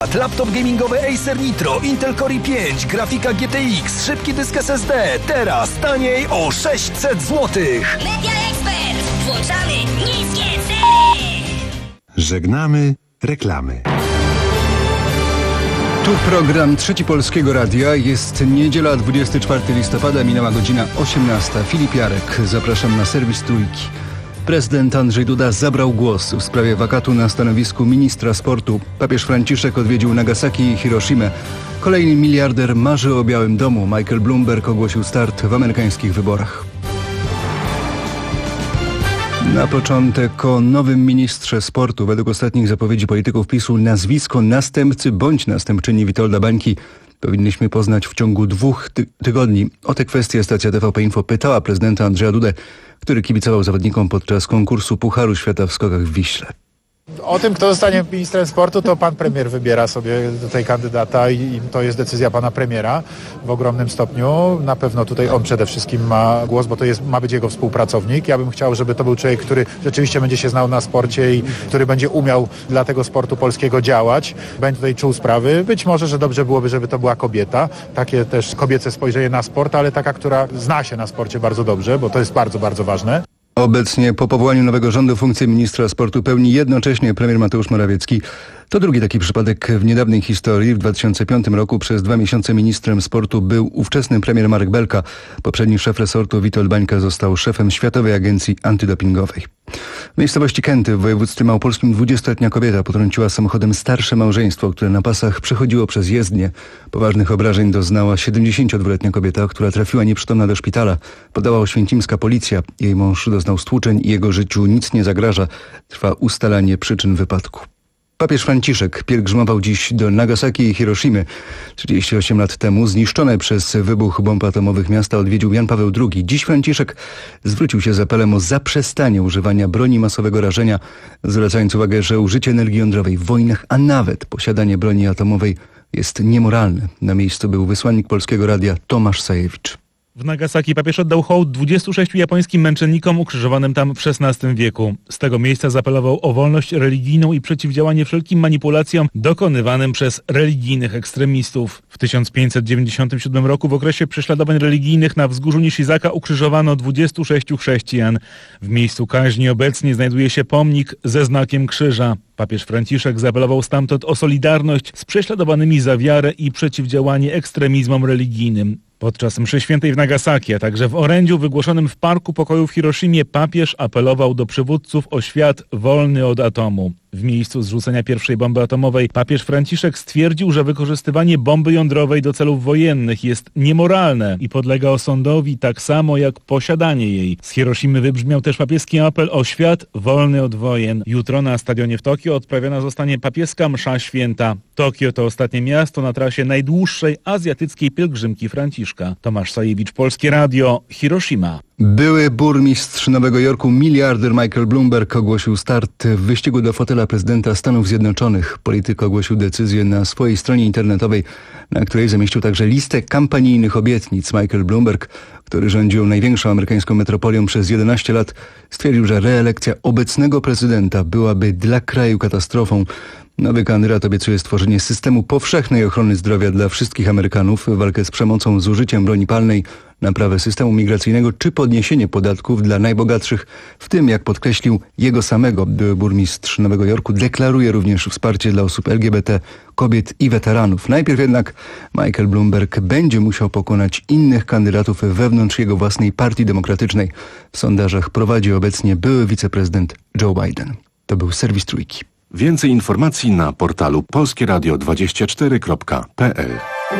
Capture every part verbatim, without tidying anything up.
Laptop gamingowy Acer Nitro, Intel Core i pięć, grafika G T X, szybki dysk S S D. Teraz taniej o sześćset złotych. Media Expert. Włączamy niskie ceny. Żegnamy reklamy. Tu program Trzeci Polskiego Radia. Jest niedziela, dwudziestego czwartego listopada, minęła godzina osiemnasta. Filip Jarek, zapraszam na serwis Trójki. Prezydent Andrzej Duda zabrał głos w sprawie wakatu na stanowisku ministra sportu. Papież Franciszek odwiedził Nagasaki i Hiroshimę. Kolejny miliarder marzy o Białym Domu. Michael Bloomberg ogłosił start w amerykańskich wyborach. Na początek o nowym ministrze sportu. Według ostatnich zapowiedzi polityków PiSu nazwisko następcy bądź następczyni Witolda Bańki powinniśmy poznać w ciągu dwóch ty- tygodni. O tę kwestię stacja T V P Info pytała prezydenta Andrzeja Dudę, który kibicował zawodnikom podczas konkursu Pucharu Świata w skokach w Wiśle. O tym, kto zostanie ministrem sportu, to pan premier wybiera sobie tutaj kandydata i to jest decyzja pana premiera w ogromnym stopniu. Na pewno tutaj on przede wszystkim ma głos, bo to jest, ma być jego współpracownik. Ja bym chciał, żeby to był człowiek, który rzeczywiście będzie się znał na sporcie i który będzie umiał dla tego sportu polskiego działać. Będzie tutaj czuł sprawy. Być może, że dobrze byłoby, żeby to była kobieta. Takie też kobiece spojrzenie na sport, ale taka, która zna się na sporcie bardzo dobrze, bo to jest bardzo, bardzo ważne. Obecnie po powołaniu nowego rządu funkcję ministra sportu pełni jednocześnie premier Mateusz Morawiecki. To drugi taki przypadek w niedawnej historii. W dwa tysiące piątym roku przez dwa miesiące ministrem sportu był ówczesny premier Marek Belka. Poprzedni szef resortu Witold Bańka został szefem Światowej Agencji Antydopingowej. W miejscowości Kęty w województwie małopolskim dwudziestoletnia kobieta potrąciła samochodem starsze małżeństwo, które na pasach przechodziło przez jezdnię. Poważnych obrażeń doznała siedemdziesięciodwuletnia kobieta, która trafiła nieprzytomna do szpitala. Podała oświęcimska policja. Jej mąż doznał stłuczeń i jego życiu nic nie zagraża. Trwa ustalanie przyczyn wypadku. Papież Franciszek pielgrzymował dziś do Nagasaki i Hiroshimy. trzydzieści osiem lat temu zniszczone przez wybuch bomb atomowych miasta odwiedził Jan Paweł drugi. Dziś Franciszek zwrócił się z apelem o zaprzestanie używania broni masowego rażenia, zwracając uwagę, że użycie energii jądrowej w wojnach, a nawet posiadanie broni atomowej jest niemoralne. Na miejscu był wysłannik Polskiego Radia Tomasz Sajewicz. W Nagasaki papież oddał hołd dwudziestu sześciu japońskim męczennikom ukrzyżowanym tam w szesnastym wieku. Z tego miejsca zaapelował o wolność religijną i przeciwdziałanie wszelkim manipulacjom dokonywanym przez religijnych ekstremistów. W tysiąc pięćset dziewięćdziesiątym siódmym roku w okresie prześladowań religijnych na wzgórzu Nishizaka ukrzyżowano dwudziestu sześciu chrześcijan. W miejscu kaźni obecnie znajduje się pomnik ze znakiem krzyża. Papież Franciszek zaapelował stamtąd o solidarność z prześladowanymi za wiarę i przeciwdziałanie ekstremizmom religijnym. Podczas mszy świętej w Nagasaki, a także w orędziu wygłoszonym w Parku Pokoju w Hiroshimie papież apelował do przywódców o świat wolny od atomu. W miejscu zrzucenia pierwszej bomby atomowej papież Franciszek stwierdził, że wykorzystywanie bomby jądrowej do celów wojennych jest niemoralne i podlega osądowi tak samo jak posiadanie jej. Z Hiroshimy wybrzmiał też papieski apel o świat wolny od wojen. Jutro na stadionie w Tokio odprawiona zostanie papieska msza święta. Tokio to ostatnie miasto na trasie najdłuższej azjatyckiej pielgrzymki Franciszka. Tomasz Sajewicz, Polskie Radio, Hiroshima. Były burmistrz Nowego Jorku, miliarder Michael Bloomberg ogłosił start w wyścigu do fotela prezydenta Stanów Zjednoczonych. Polityk ogłosił decyzję na swojej stronie internetowej, na której zamieścił także listę kampanijnych obietnic. Michael Bloomberg, który rządził największą amerykańską metropolią przez jedenaście lat, stwierdził, że reelekcja obecnego prezydenta byłaby dla kraju katastrofą. Nowy kandydat obiecuje stworzenie systemu powszechnej ochrony zdrowia dla wszystkich Amerykanów, walkę z przemocą, z użyciem broni palnej, naprawę systemu migracyjnego czy podniesienie podatków dla najbogatszych, w tym, jak podkreślił, jego samego. Były burmistrz Nowego Jorku deklaruje również wsparcie dla osób L G B T, kobiet i weteranów. Najpierw jednak Michael Bloomberg będzie musiał pokonać innych kandydatów wewnątrz jego własnej partii demokratycznej. W sondażach prowadzi obecnie były wiceprezydent Joe Biden. To był serwis Trójki. Więcej informacji na portalu polskie radio dwadzieścia cztery kropka p l.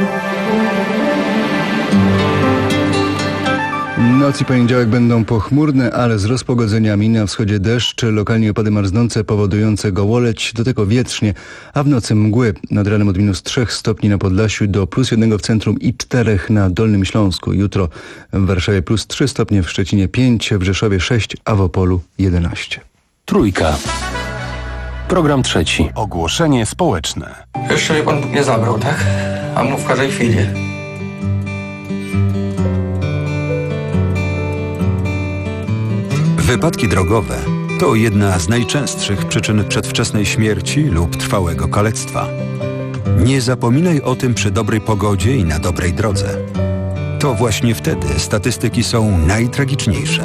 Noc i poniedziałek będą pochmurne, ale z rozpogodzeniami. Na wschodzie deszcz, lokalnie opady marznące powodujące gołoleć, do tego wietrznie, a w nocy mgły. Nad ranem od minus trzech stopni na Podlasiu do plus jednego w centrum i czterech na Dolnym Śląsku. Jutro w Warszawie plus trzy stopnie, w Szczecinie pięć, w Rzeszowie sześć, a w Opolu jedenaście. Trójka. Program trzeci. Ogłoszenie społeczne. Jeszcze mnie pan nie zabrał, tak? A mów w każdej chwili. Wypadki drogowe to jedna z najczęstszych przyczyn przedwczesnej śmierci lub trwałego kalectwa. Nie zapominaj o tym przy dobrej pogodzie i na dobrej drodze. To właśnie wtedy statystyki są najtragiczniejsze.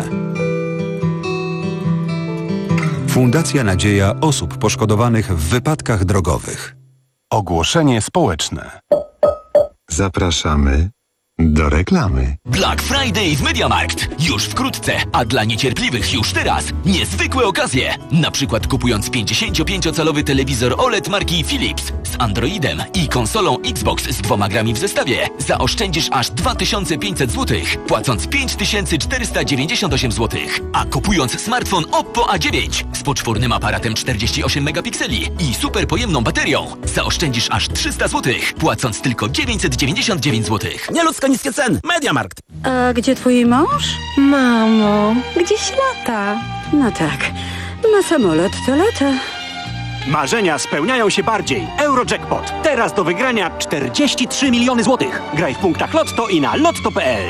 Fundacja Nadzieja osób poszkodowanych w wypadkach drogowych. Ogłoszenie społeczne. Zapraszamy do reklamy. Black Friday w MediaMarkt. Już wkrótce, a dla niecierpliwych już teraz niezwykłe okazje. Na przykład kupując pięćdziesięciopięciocalowy telewizor O L E D marki Philips z Androidem i konsolą Xbox z dwoma grami w zestawie zaoszczędzisz aż dwa tysiące pięćset złotych, płacąc pięć tysięcy czterysta dziewięćdziesiąt osiem złotych. A kupując smartfon Oppo A dziewięć z poczwórnym aparatem czterdzieści osiem megapikseli i super pojemną baterią zaoszczędzisz aż trzysta złotych, płacąc tylko dziewięćset dziewięćdziesiąt dziewięć złotych. Nieludzko niskie ceny. MediaMarkt. A gdzie twój mąż? Mamo, gdzieś lata. No tak, na samolot to lata. Marzenia spełniają się bardziej. Eurojackpot. Teraz do wygrania czterdzieści trzy miliony złotych. Graj w punktach Lotto i na lotto kropka p l.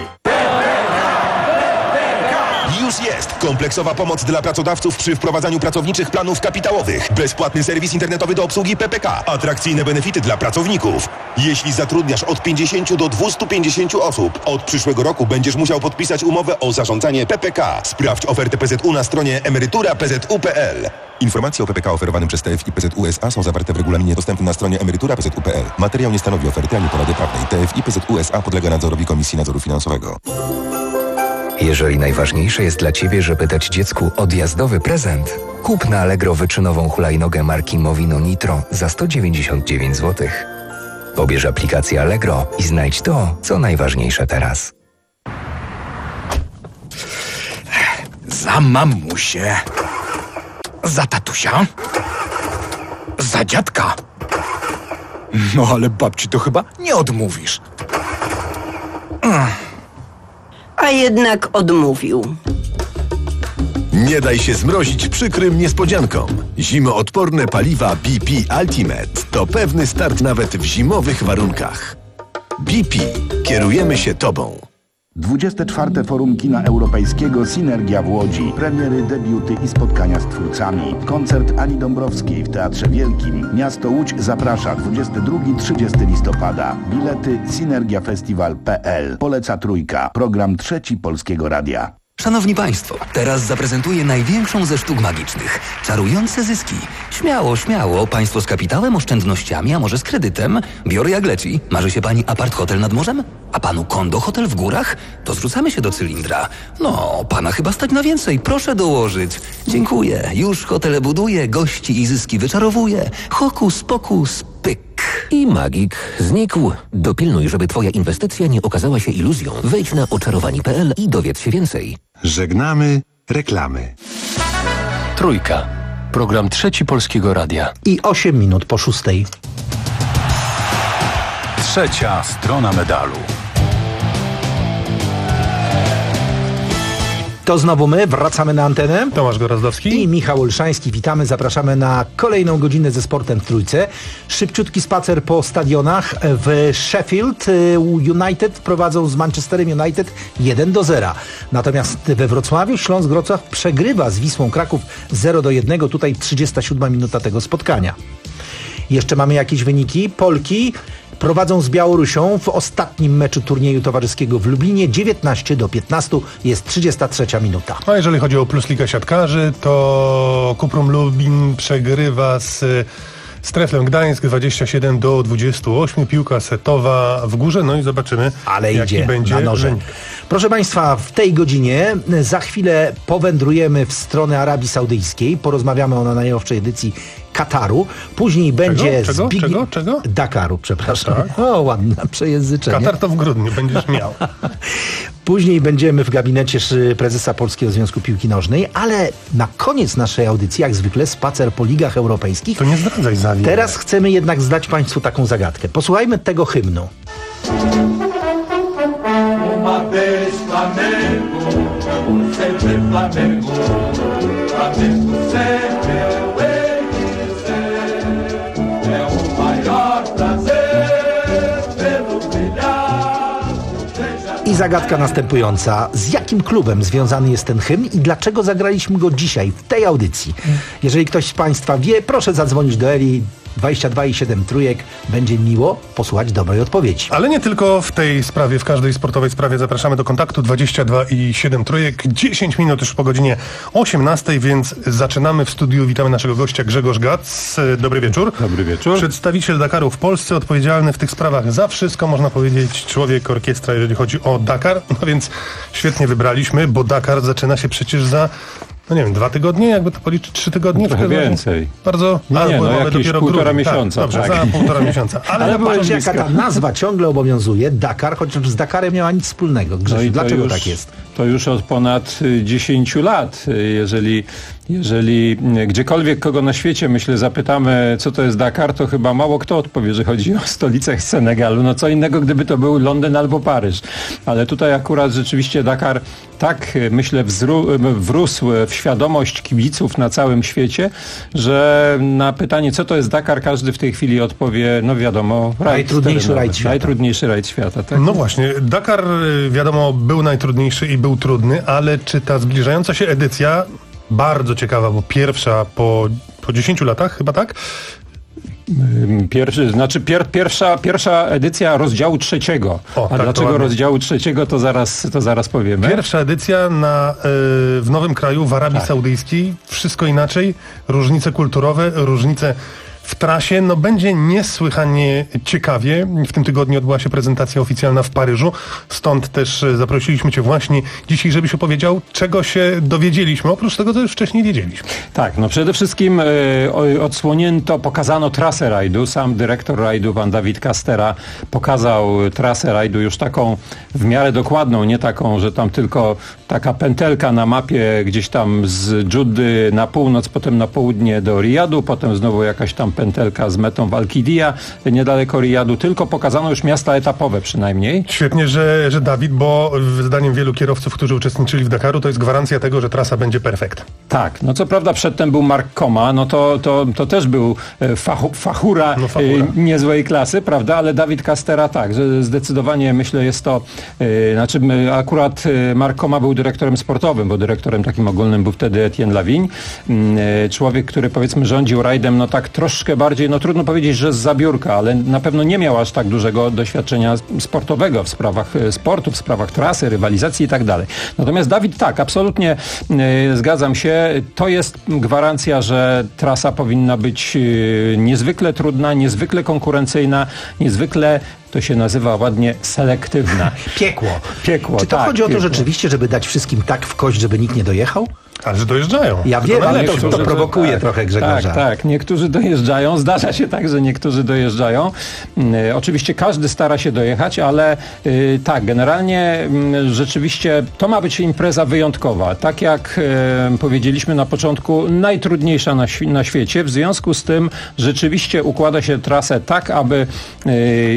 Już jest kompleksowa pomoc dla pracodawców przy wprowadzaniu pracowniczych planów kapitałowych. Bezpłatny serwis internetowy do obsługi P P K. Atrakcyjne benefity dla pracowników. Jeśli zatrudniasz od pięćdziesięciu do dwustu pięćdziesięciu osób, od przyszłego roku będziesz musiał podpisać umowę o zarządzanie P P K. Sprawdź ofertę P Z U na stronie emerytura kropka p z u kropka p l. Informacje o P P K oferowanym przez T F I P Z U S A są zawarte w regulaminie dostępnym na stronie emerytura kropka p z u kropka p l. Materiał nie stanowi oferty ani porady prawnej. T F I P Z U S A podlega nadzorowi Komisji Nadzoru Finansowego. Jeżeli najważniejsze jest dla Ciebie, żeby dać dziecku odjazdowy prezent, kup na Allegro wyczynową hulajnogę marki Movino Nitro za sto dziewięćdziesiąt dziewięć złotych. Pobierz aplikację Allegro i znajdź to, co najważniejsze teraz. Za mamusię. Za tatusia. Za dziadka. No ale babci to chyba nie odmówisz. A jednak odmówił. Nie daj się zmrozić przykrym niespodziankom. Zimoodporne paliwa B P Ultimate to pewny start nawet w zimowych warunkach. B P. Kierujemy się Tobą. dwudzieste czwarte Forum Kina Europejskiego Synergia w Łodzi. Premiery, debiuty i spotkania z twórcami. Koncert Ani Dąbrowskiej w Teatrze Wielkim. Miasto Łódź zaprasza dwudziestego drugiego do trzydziestego listopada. Bilety synergiafestiwal kropka p l. Poleca Trójka. Program Trzeci Polskiego Radia. Szanowni Państwo, teraz zaprezentuję największą ze sztuk magicznych. Czarujące zyski. Śmiało, śmiało. Państwo z kapitałem, oszczędnościami, a może z kredytem? Biorę jak leci. Marzy się Pani apart-hotel nad morzem? A Panu kondo-hotel w górach? To zrzucamy się do cylindra. No, Pana chyba stać na więcej. Proszę dołożyć. Dziękuję. Już hotele buduję, gości i zyski wyczarowuję. Hokus pokus, pyk. I magik znikł. Dopilnuj, żeby Twoja inwestycja nie okazała się iluzją. Wejdź na oczarowani kropka p l i dowiedz się więcej. Żegnamy reklamy. Trójka. Program Trzeci Polskiego Radia. I osiem minut po szóstej. Trzecia strona medalu. To znowu my, wracamy na antenę. Tomasz Gorazdowski i Michał Olszański. Witamy, zapraszamy na kolejną godzinę ze sportem w Trójce. Szybciutki spacer po stadionach. W Sheffield United prowadzą z Manchesterem United jeden do zera. Natomiast we Wrocławiu Śląsk Wrocław przegrywa z Wisłą Kraków zero do jednego. Tutaj trzydziesta siódma minuta tego spotkania. Jeszcze mamy jakieś wyniki. Polki prowadzą z Białorusią w ostatnim meczu turnieju towarzyskiego w Lublinie dziewiętnaście do piętnastu, jest trzydziesta trzecia minuta. A jeżeli chodzi o Plus Liga Siatkarzy, to Kuprum Lublin przegrywa z Streflem Gdańsk dwadzieścia siedem do dwudziestu ośmiu, piłka setowa w górze, no i zobaczymy, ale jaki idzie będzie na noże. wynik. Proszę Państwa, w tej godzinie za chwilę powędrujemy w stronę Arabii Saudyjskiej, porozmawiamy o najnowszej edycji Kataru, później będzie czego? Zbigniew... Czego? Czego? Dakaru, przepraszam. Tak. O, ładne przejęzyczenie. Katar to w grudniu będziesz miał. Później będziemy w gabinecie prezesa Polskiego Związku Piłki Nożnej, ale na koniec naszej audycji, jak zwykle, spacer po ligach europejskich. To nie zdradzaj za wiele. Teraz chcemy jednak zdać Państwu taką zagadkę. Posłuchajmy tego hymnu. I zagadka następująca. Z jakim klubem związany jest ten hymn i dlaczego zagraliśmy go dzisiaj w tej audycji? Jeżeli ktoś z Państwa wie, proszę zadzwonić do Eli. dwadzieścia dwa i siedem trójek. Będzie miło posłuchać dobrej odpowiedzi. Ale nie tylko w tej sprawie, w każdej sportowej sprawie zapraszamy do kontaktu dwadzieścia dwa i siedem trójek. dziesięć minut już po godzinie osiemnastej, więc zaczynamy w studiu. Witamy naszego gościa Grzegorz Gac. Dobry wieczór. Dobry wieczór. Przedstawiciel Dakaru w Polsce, odpowiedzialny w tych sprawach za wszystko, można powiedzieć, człowiek orkiestra, jeżeli chodzi o Dakar. No więc świetnie wybraliśmy, bo Dakar zaczyna się przecież za, no nie wiem, dwa tygodnie, jakby to policzyć, trzy tygodnie? Trochę więcej. Bardzo, no a, nie, no jakieś dopiero półtora grudzień. miesiąca. Tak, dobrze, tak. za półtora miesiąca. Ale, Ale ale patrzcie, jaka ta nazwa ciągle obowiązuje. Dakar, chociaż z Dakarem nie ma nic wspólnego. Grzesiu, No i dlaczego już, tak jest? To już od ponad dziesięciu lat. Jeżeli, jeżeli gdziekolwiek kogo na świecie, myślę, zapytamy, co to jest Dakar, to chyba mało kto odpowie, że chodzi o stolicę Senegalu. No co innego, gdyby to był Londyn albo Paryż. Ale tutaj akurat rzeczywiście Dakar tak, myślę, wzru, wrósł w świadomość kibiców na całym świecie, że na pytanie, co to jest Dakar, każdy w tej chwili odpowie, no wiadomo, rajd najtrudniejszy rajd świata. Najtrudniejszy rajd świata, tak? No właśnie, Dakar, wiadomo, był najtrudniejszy i był trudny, ale czy ta zbliżająca się edycja, bardzo ciekawa, bo pierwsza po, po dziesięciu latach, chyba tak? Pierwszy, znaczy pier, pierwsza, pierwsza edycja rozdziału trzeciego. O, A tak, dlaczego rozdziału trzeciego, to zaraz, to zaraz powiemy. Pierwsza edycja na, y, w nowym kraju, w Arabii Tak. Saudyjskiej. Wszystko inaczej. Różnice kulturowe, różnice w trasie. No będzie niesłychanie ciekawie. W tym tygodniu odbyła się prezentacja oficjalna w Paryżu. Stąd też y, zaprosiliśmy Cię właśnie dzisiaj, żebyś opowiedział, czego się dowiedzieliśmy. Oprócz tego, co już wcześniej wiedzieliśmy. Tak, no przede wszystkim y, odsłonięto, pokazano trasę rajdu. Sam dyrektor rajdu, pan Dawid Kastera, pokazał trasę rajdu już taką w miarę dokładną, nie taką, że tam tylko taka pętelka na mapie gdzieś tam z Dżuddy na północ, potem na południe do Rijadu, potem znowu jakaś tam pętelka z metą w Al-Qidija, niedaleko Rijadu, tylko pokazano już miasta etapowe przynajmniej. Świetnie, że, że Dawid, bo zdaniem wielu kierowców, którzy uczestniczyli w Dakaru, to jest gwarancja tego, że trasa będzie perfekt. Tak, no co prawda przedtem był Mark Koma, no to, to, to też był fachu, fachura, no, fachura. E, niezłej klasy, prawda, ale Dawid Kastera tak, że zdecydowanie myślę jest to, e, znaczy akurat Mark Koma był dyrektorem sportowym, bo dyrektorem takim ogólnym był wtedy Etienne Lavigne, e, człowiek, który powiedzmy rządził rajdem, no tak troszkę bardziej, no trudno powiedzieć, że z zabiórka, ale na pewno nie miał aż tak dużego doświadczenia sportowego w sprawach sportu, w sprawach trasy, rywalizacji i tak dalej. Natomiast Dawid tak, absolutnie e, zgadzam się, to jest gwarancja, że trasa powinna być e, niezwykle trudna, niezwykle konkurencyjna, niezwykle, to się nazywa ładnie, selektywna. Piekło. Piekło, Czy to tak, chodzi o to piekło. rzeczywiście, żeby dać wszystkim tak w kość, żeby nikt nie dojechał? Ale że dojeżdżają. Ja wiem, ale to, to prowokuje tak, trochę Grzegorza. Tak, tak. Niektórzy dojeżdżają. Zdarza się tak, że niektórzy dojeżdżają. E, oczywiście każdy stara się dojechać, ale e, tak, generalnie m, rzeczywiście to ma być impreza wyjątkowa. Tak jak e, powiedzieliśmy na początku, najtrudniejsza na, świ- na świecie. W związku z tym rzeczywiście układa się trasę tak, aby e,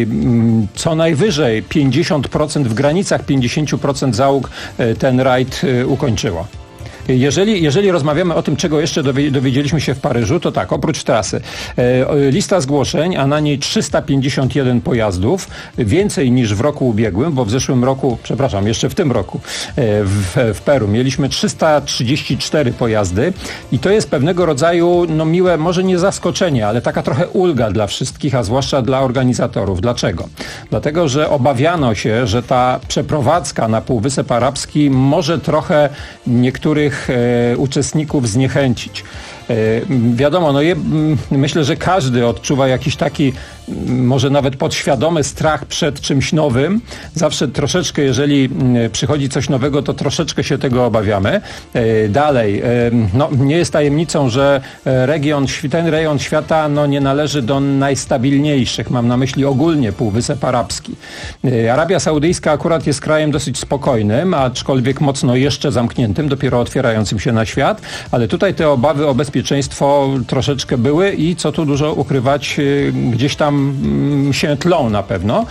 m, co najwyżej pięćdziesiąt procent, w granicach pięćdziesiąt procent załóg e, ten rajd e, ukończyło. Jeżeli, jeżeli rozmawiamy o tym, czego jeszcze dowiedzieliśmy się w Paryżu, to tak, oprócz trasy. E, lista zgłoszeń, a na niej trzysta pięćdziesiąt jeden pojazdów, więcej niż w roku ubiegłym, bo w zeszłym roku, przepraszam, jeszcze w tym roku e, w, w Peru mieliśmy trzysta trzydzieści cztery pojazdy i to jest pewnego rodzaju, no miłe, może nie zaskoczenie, ale taka trochę ulga dla wszystkich, a zwłaszcza dla organizatorów. Dlaczego? Dlatego, że obawiano się, że ta przeprowadzka na Półwysep Arabski może trochę niektórych E, uczestników zniechęcić. E, wiadomo, no je, m, myślę, że każdy odczuwa jakiś taki m, może nawet podświadomy strach przed czymś nowym. Zawsze troszeczkę, jeżeli m, przychodzi coś nowego, to troszeczkę się tego obawiamy. E, dalej, e, no, nie jest tajemnicą, że region, ten rejon świata no, nie należy do najstabilniejszych. Mam na myśli ogólnie Półwysep Arabski. E, Arabia Saudyjska akurat jest krajem dosyć spokojnym, aczkolwiek mocno jeszcze zamkniętym, dopiero otwierającym się na świat, ale tutaj te obawy o bezpieczeństwo troszeczkę były i co tu dużo ukrywać, gdzieś tam się tlą na pewno.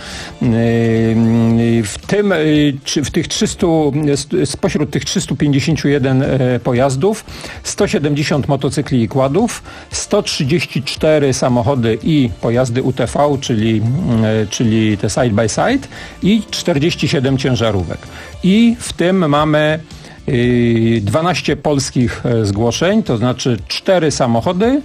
W tym, w tych trzystu, spośród tych trzystu pięćdziesiąt jeden pojazdów, sto siedemdziesiąt motocykli i quadów, sto trzydzieści cztery samochody i pojazdy U T V, czyli, czyli te side by side i czterdzieści siedem ciężarówek. I w tym mamy dwanaście polskich zgłoszeń, to znaczy cztery samochody,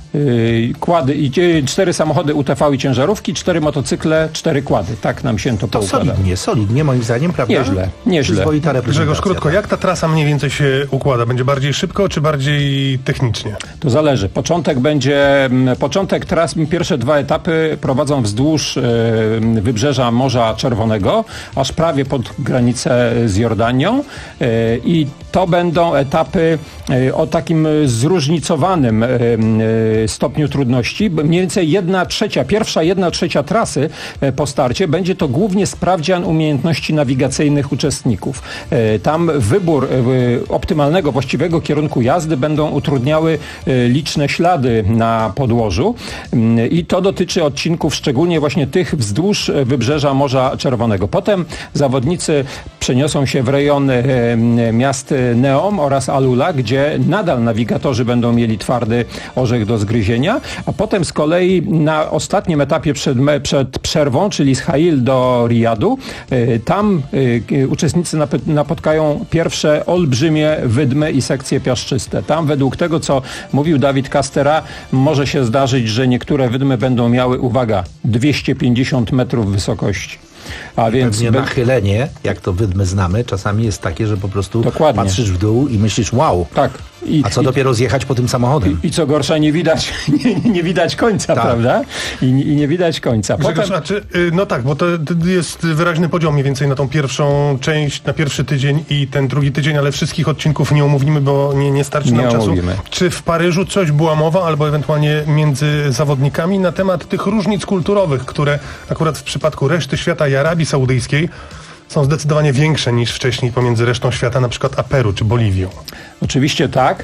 Yy, kłady i cztery samochody U T V i ciężarówki, cztery motocykle, cztery kłady. Tak nam się to, to poukłada. solidnie, solidnie moim zdaniem, prawda? Nieźle, nieźle. Przyzwoita reprezentacja. Grzegorz, krótko, jak ta trasa mniej więcej się układa? Będzie bardziej szybko, czy bardziej technicznie? To zależy. Początek będzie, początek tras, pierwsze dwa etapy prowadzą wzdłuż y, wybrzeża Morza Czerwonego, aż prawie pod granicę z Jordanią y, i to będą etapy y, o takim zróżnicowanym y, y, stopniu trudności. Mniej więcej jedna trzecia, pierwsza jedna trzecia trasy y, po starcie będzie to głównie sprawdzian umiejętności nawigacyjnych uczestników. Y, tam wybór y, optymalnego, właściwego kierunku jazdy będą utrudniały y, liczne ślady na podłożu y, i to dotyczy odcinków szczególnie właśnie tych wzdłuż wybrzeża Morza Czerwonego. Potem zawodnicy przeniosą się w rejony y, miast Neom oraz Alula, gdzie nadal nawigatorzy będą mieli twardy orzech do zgryzienia, a potem z kolei na ostatnim etapie przed, przed przerwą, czyli z Hail do Riyadu, y, tam y, uczestnicy nap- napotkają pierwsze olbrzymie wydmy i sekcje piaszczyste. Tam według tego, co mówił Dawid Kastera, może się zdarzyć, że niektóre wydmy będą miały, uwaga, dwieście pięćdziesiąt metrów wysokości. A więc pewnie by... nachylenie, jak to wydmy znamy, czasami jest takie, że po prostu Dokładnie. patrzysz w dół i myślisz wow. Tak. I, A co i, dopiero zjechać po tym samochodem? I, i co gorsza, nie widać, nie, nie widać końca, tak. prawda? I, I nie widać końca. Grzegorz, Potem... a czy, no tak, bo to jest wyraźny podział mniej więcej na tą pierwszą część, na pierwszy tydzień i ten drugi tydzień, ale wszystkich odcinków nie omówimy, bo nie, nie starczy nam nie czasu. omówimy. Czy w Paryżu coś była mowa, albo ewentualnie między zawodnikami na temat tych różnic kulturowych, które akurat w przypadku reszty świata i Arabii Saudyjskiej są zdecydowanie większe niż wcześniej pomiędzy resztą świata, na przykład Peru czy Boliwią? Oczywiście tak.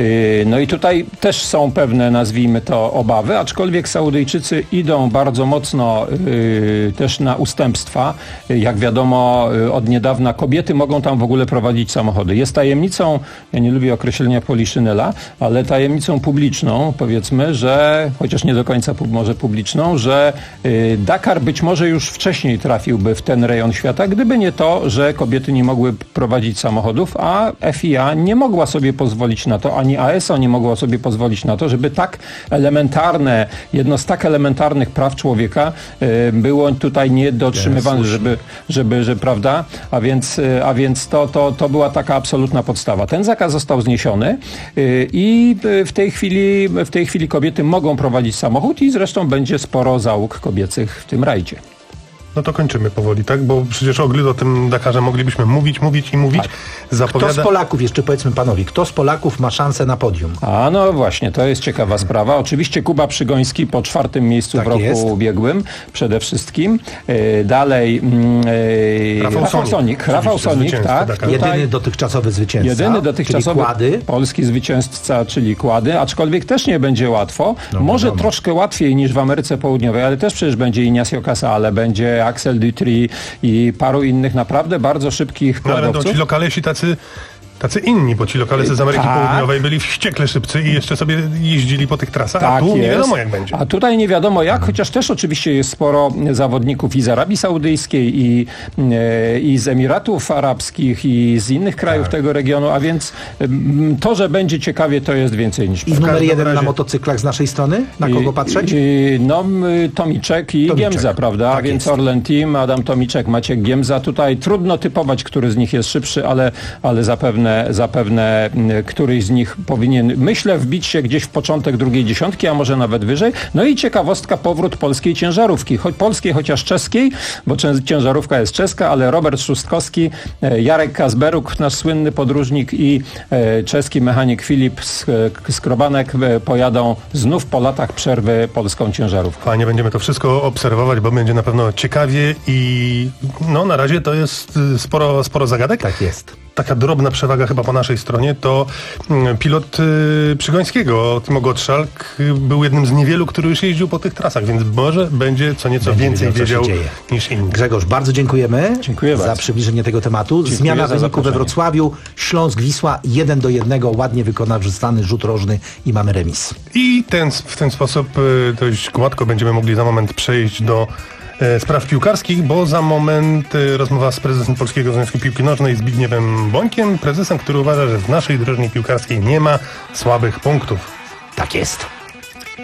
No i tutaj też są pewne, nazwijmy to, obawy, aczkolwiek Saudyjczycy idą bardzo mocno też na ustępstwa. Jak wiadomo, od niedawna kobiety mogą tam w ogóle prowadzić samochody. Jest tajemnicą, ja nie lubię określenia Poliszynela, ale tajemnicą publiczną, powiedzmy, że, chociaż nie do końca może publiczną, że Dakar być może już wcześniej trafiłby w ten rejon świata, gdyby nie to, że kobiety nie mogły prowadzić samochodów, a F I A nie mogła sobie pozwolić na to, ani A S O nie mogła sobie pozwolić na to, żeby tak elementarne, jedno z tak elementarnych praw człowieka y, było tutaj niedotrzymywane, żeby, żeby, że prawda, a więc, y, a więc to, to, to była taka absolutna podstawa. Ten zakaz został zniesiony y, i w tej chwili, w tej chwili kobiety mogą prowadzić samochód i zresztą będzie sporo załóg kobiecych w tym rajdzie. No to kończymy powoli, tak? Bo przecież o o tym Dakarze moglibyśmy mówić, mówić i mówić. Tak. Zapowiada... Kto z Polaków, jeszcze powiedzmy panowie, kto z Polaków ma szansę na podium? A no właśnie, to jest ciekawa sprawa. Oczywiście Kuba Przygoński po czwartym miejscu tak w roku jest. ubiegłym przede wszystkim. Yy, dalej yy, Rafał, Rafał Sonik. Rafał Sonik, tak. Dakar. Jedyny dotychczasowy zwycięzca. Jedyny dotychczasowy kłady. polski zwycięzca, czyli kłady, aczkolwiek też nie będzie łatwo. No, Może wiadomo. troszkę łatwiej niż w Ameryce Południowej, ale też przecież będzie Ignacio Casale, będzie Axel Dutry i paru innych naprawdę bardzo szybkich no, ale kładowców. będą ci lokalesi tacy tacy inni, bo ci lokalesy z Ameryki tak. Południowej byli wściekle szybcy i jeszcze sobie jeździli po tych trasach, tak a tu jest. nie wiadomo jak będzie. A tutaj nie wiadomo jak, hmm. chociaż też oczywiście jest sporo zawodników i z Arabii Saudyjskiej i, e, i z Emiratów Arabskich i z innych krajów tak. tego regionu, a więc m, to, że będzie ciekawie, to jest więcej niż... I numer jeden razie... na motocyklach z naszej strony? Na kogo patrzeć? I, i, no Tomiczek i Tomiczek. Giemza, prawda? Tak więc jest. Orlen Team, Adam Tomiczek, Maciek Giemza. Tutaj trudno typować, który z nich jest szybszy, ale, ale zapewne zapewne któryś z nich powinien, myślę, wbić się gdzieś w początek drugiej dziesiątki, a może nawet wyżej. No i ciekawostka, powrót polskiej ciężarówki. Choć polskiej, chociaż czeskiej, bo ciężarówka jest czeska, ale Robert Szóstkowski, Jarek Kazberuk, nasz słynny podróżnik i czeski mechanik Filip Skrobanek pojadą znów po latach przerwy polską ciężarówką. Fajnie, będziemy to wszystko obserwować, bo będzie na pewno ciekawie i no na razie to jest sporo, sporo zagadek. Tak jest. Taka drobna przewaga chyba po naszej stronie to pilot y, Przygońskiego, Timo Gottschalk, był jednym z niewielu, który już jeździł po tych trasach, więc może będzie co nieco będzie więcej wiedział, wiedział niż inni. Grzegorz, bardzo dziękujemy Dziękuję za bardzo. przybliżenie tego tematu. Dziękuję Zmiana wyniku zaproszenie. we Wrocławiu, Śląsk-Wisła jeden do jednego, ładnie wykorzystany rzut rożny i mamy remis. I ten, w ten sposób y, dość gładko będziemy mogli za moment przejść do spraw piłkarskich, bo za moment rozmowa z prezesem Polskiego Związku Piłki Nożnej Zbigniewem Bońkiem, prezesem, który uważa, że w naszej drożnej piłkarskiej nie ma słabych punktów. Tak jest.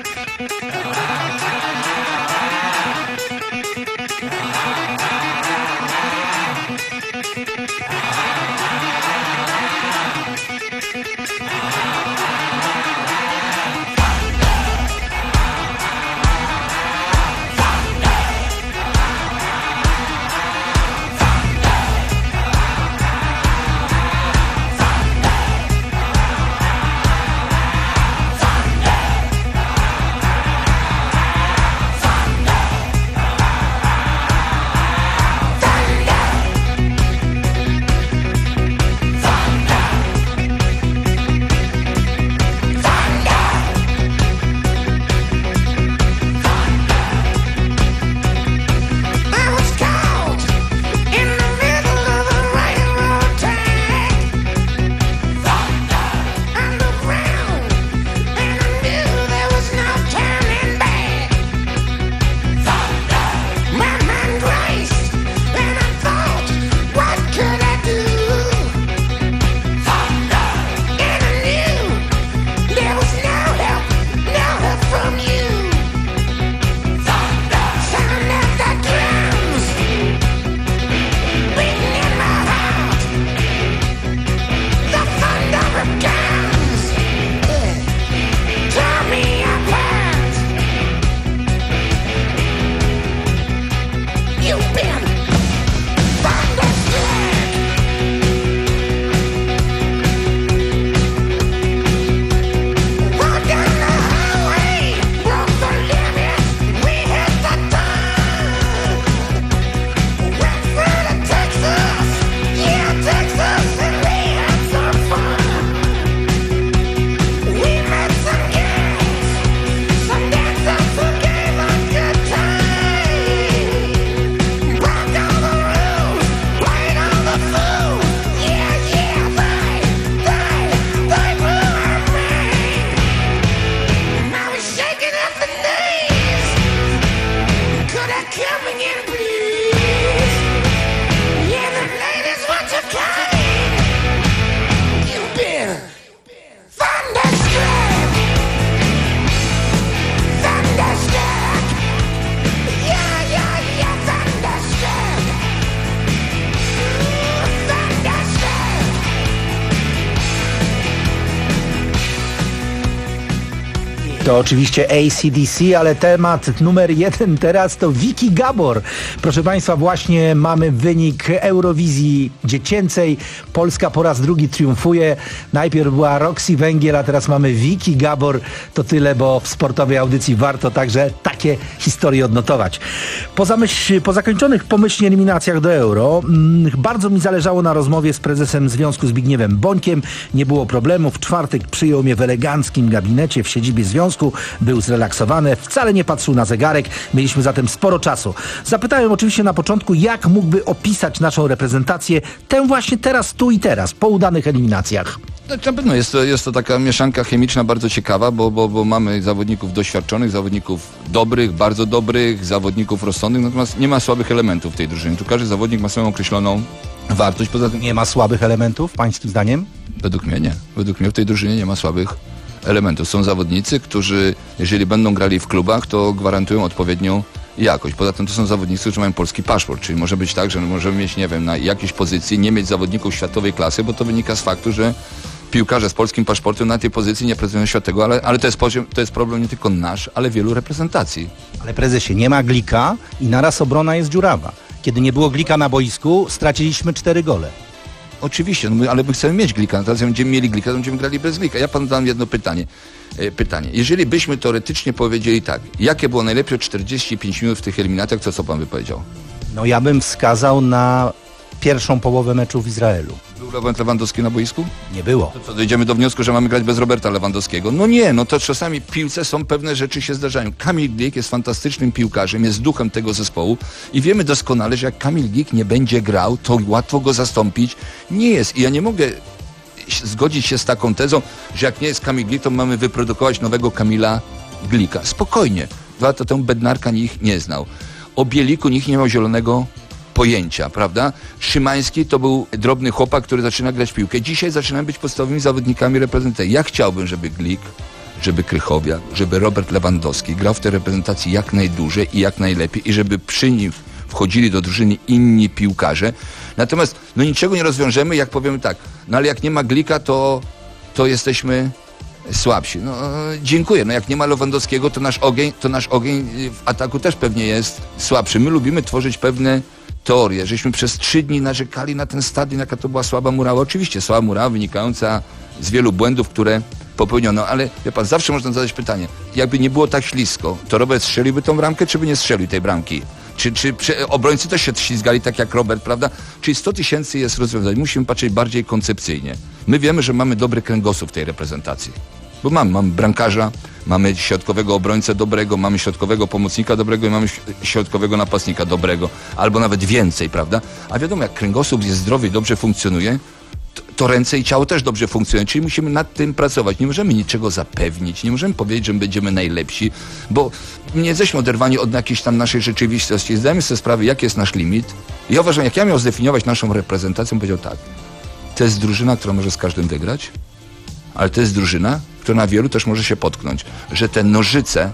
To oczywiście A C D C, ale temat numer jeden teraz to Vicky Gabor. Proszę Państwa, właśnie mamy wynik Eurowizji dziecięcej. Polska po raz drugi triumfuje. Najpierw była Roxy Węgiel, a teraz mamy Vicky Gabor. To tyle, bo w sportowej audycji warto także takie historie odnotować. Po, zamyśl, po zakończonych pomyślnie eliminacjach do Euro mm, bardzo mi zależało na rozmowie z prezesem Związku Zbigniewem Bońkiem. Nie było problemu. W czwartek przyjął mnie w eleganckim gabinecie w siedzibie Związku. Był zrelaksowany, wcale nie patrzył na zegarek. Mieliśmy zatem sporo czasu. Zapytałem oczywiście na początku, jak mógłby opisać naszą reprezentację, tę właśnie teraz, tu i teraz, po udanych eliminacjach. Na pewno jest to, jest to taka mieszanka chemiczna bardzo ciekawa, bo, bo, bo mamy zawodników doświadczonych, zawodników dobrych, bardzo dobrych, zawodników rozsądnych, natomiast nie ma słabych elementów w tej drużynie. Tu każdy zawodnik ma swoją określoną wartość. Poza tym nie ma słabych elementów, pańskim zdaniem? Według mnie nie. Według mnie w tej drużynie nie ma słabych elementów. Są zawodnicy, którzy jeżeli będą grali w klubach, to gwarantują odpowiednią jakość. Poza tym to są zawodnicy, którzy mają polski paszport, czyli może być tak, że możemy mieć, nie wiem, na jakiejś pozycji nie mieć zawodników światowej klasy, bo to wynika z faktu, że piłkarze z polskim paszportem na tej pozycji nie prezentują światowego, ale, ale to, jest poziom, to jest problem nie tylko nasz, ale wielu reprezentacji. Ale prezesie, nie ma Glika i naraz obrona jest dziurawa. Kiedy nie było Glika na boisku, straciliśmy cztery gole. Oczywiście, no my, ale my chcemy mieć Glika. Teraz jak będziemy mieli Glika, to będziemy grali bez Glika. Ja panu dam jedno pytanie. E, pytanie. Jeżeli byśmy teoretycznie powiedzieli tak, jakie było najlepsze czterdzieści pięć minut w tych eliminacjach, to co pan by powiedział? No ja bym wskazał na pierwszą połowę meczu w Izraelu. Był Robert Lewandowski na boisku? Nie było. To co, dojdziemy do wniosku, że mamy grać bez Roberta Lewandowskiego? No nie, no to czasami w piłce są pewne rzeczy się zdarzają. Kamil Glik jest fantastycznym piłkarzem, jest duchem tego zespołu i wiemy doskonale, że jak Kamil Glik nie będzie grał, to łatwo go zastąpić nie jest. I ja nie mogę zgodzić się z taką tezą, że jak nie jest Kamil Glik, to mamy wyprodukować nowego Kamila Glika. Spokojnie. Dwa lata temu Bednarka nikt nie znał. O Bieliku nikt nie miał zielonego pojęcia, prawda? Szymański to był drobny chłopak, który zaczyna grać w piłkę. Dzisiaj zaczynają być podstawowymi zawodnikami reprezentacji. Ja chciałbym, żeby Glik, żeby Krychowiak, żeby Robert Lewandowski grał w tej reprezentacji jak najdłużej i jak najlepiej i żeby przy nim wchodzili do drużyny inni piłkarze. Natomiast no niczego nie rozwiążemy, jak powiemy tak, no ale jak nie ma Glika, to, to jesteśmy słabsi. No dziękuję. No jak nie ma Lewandowskiego, to nasz ogień, to nasz ogień w ataku też pewnie jest słabszy. My lubimy tworzyć pewne teorie, żeśmy przez trzy dni narzekali na ten stadion, jaka to była słaba murawa. Oczywiście słaba murawa wynikająca z wielu błędów, które popełniono, ale wie pan, zawsze można zadać pytanie, jakby nie było tak ślisko, to Robert strzeliłby tą bramkę, czy by nie strzelił tej bramki? Czy, czy, czy obrońcy też się ślizgali tak jak Robert, prawda? Czyli sto tysięcy jest rozwiązań. Musimy patrzeć bardziej koncepcyjnie. My wiemy, że mamy dobry kręgosłup w tej reprezentacji. Bo mamy, mamy bramkarza, mamy środkowego obrońcę dobrego, mamy środkowego pomocnika dobrego i mamy środkowego napastnika dobrego. Albo nawet więcej, prawda? A wiadomo, jak kręgosłup jest zdrowy i dobrze funkcjonuje, to, to ręce i ciało też dobrze funkcjonują. Czyli musimy nad tym pracować. Nie możemy niczego zapewnić, nie możemy powiedzieć, że będziemy najlepsi, bo nie jesteśmy oderwani od jakiejś tam naszej rzeczywistości. Zdajemy sobie sprawę, jaki jest nasz limit. I ja uważam, jak ja miał zdefiniować naszą reprezentację, bym powiedział tak. To jest drużyna, która może z każdym wygrać, ale to jest drużyna, która na wielu też może się potknąć, że te nożyce,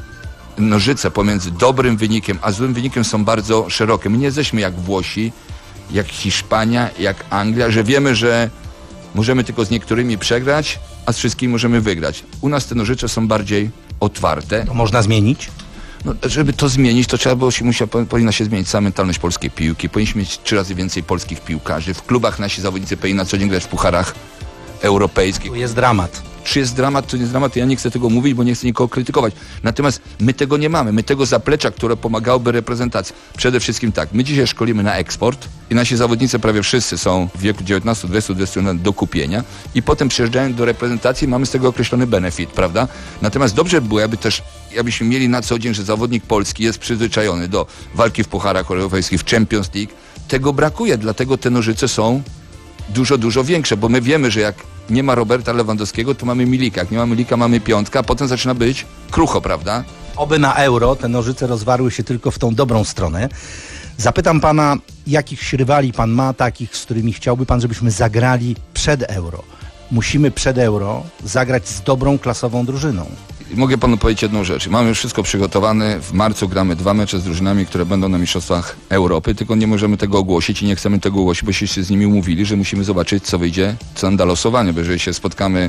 nożyce pomiędzy dobrym wynikiem a złym wynikiem są bardzo szerokie. My nie jesteśmy jak Włosi, jak Hiszpania, jak Anglia, że wiemy, że możemy tylko z niektórymi przegrać, a z wszystkimi możemy wygrać. U nas te nożyce są bardziej otwarte. To można zmienić? No, żeby to zmienić, to trzeba było się, musiała, powinna się zmienić cała mentalność polskiej piłki. Powinniśmy mieć trzy razy więcej polskich piłkarzy. W klubach nasi zawodnicy powinni na co dzień grać w pucharach europejskich. To jest dramat. Czy jest dramat, czy nie jest dramat, to ja nie chcę tego mówić, bo nie chcę nikogo krytykować. Natomiast my tego nie mamy. My tego zaplecza, które pomagałoby reprezentacji. Przede wszystkim tak, my dzisiaj szkolimy na eksport i nasi zawodnicy prawie wszyscy są w wieku dziewiętnastu, dwudziestu, dwudziestu lat do kupienia i potem przyjeżdżają do reprezentacji i mamy z tego określony benefit, prawda? Natomiast dobrze by było, aby też, abyśmy mieli na co dzień, że zawodnik polski jest przyzwyczajony do walki w pucharach europejskich, w Champions League. Tego brakuje, dlatego te nożyce są dużo, dużo większe, bo my wiemy, że jak nie ma Roberta Lewandowskiego, to mamy Milika. Jak nie ma Milika, mamy Piątka, a potem zaczyna być krucho, prawda? Oby na Euro te nożyce rozwarły się tylko w tą dobrą stronę. Zapytam pana, jakich rywali pan ma, takich, z którymi chciałby pan, żebyśmy zagrali przed Euro. Musimy przed Euro zagrać z dobrą, klasową drużyną. Mogę panu powiedzieć jedną rzecz. Mamy już wszystko przygotowane. W marcu gramy dwa mecze z drużynami, które będą na Mistrzostwach Europy, tylko nie możemy tego ogłosić i nie chcemy tego ogłosić, bo się z nimi umówili, że musimy zobaczyć, co wyjdzie, co nam da losowanie, bo jeżeli się spotkamy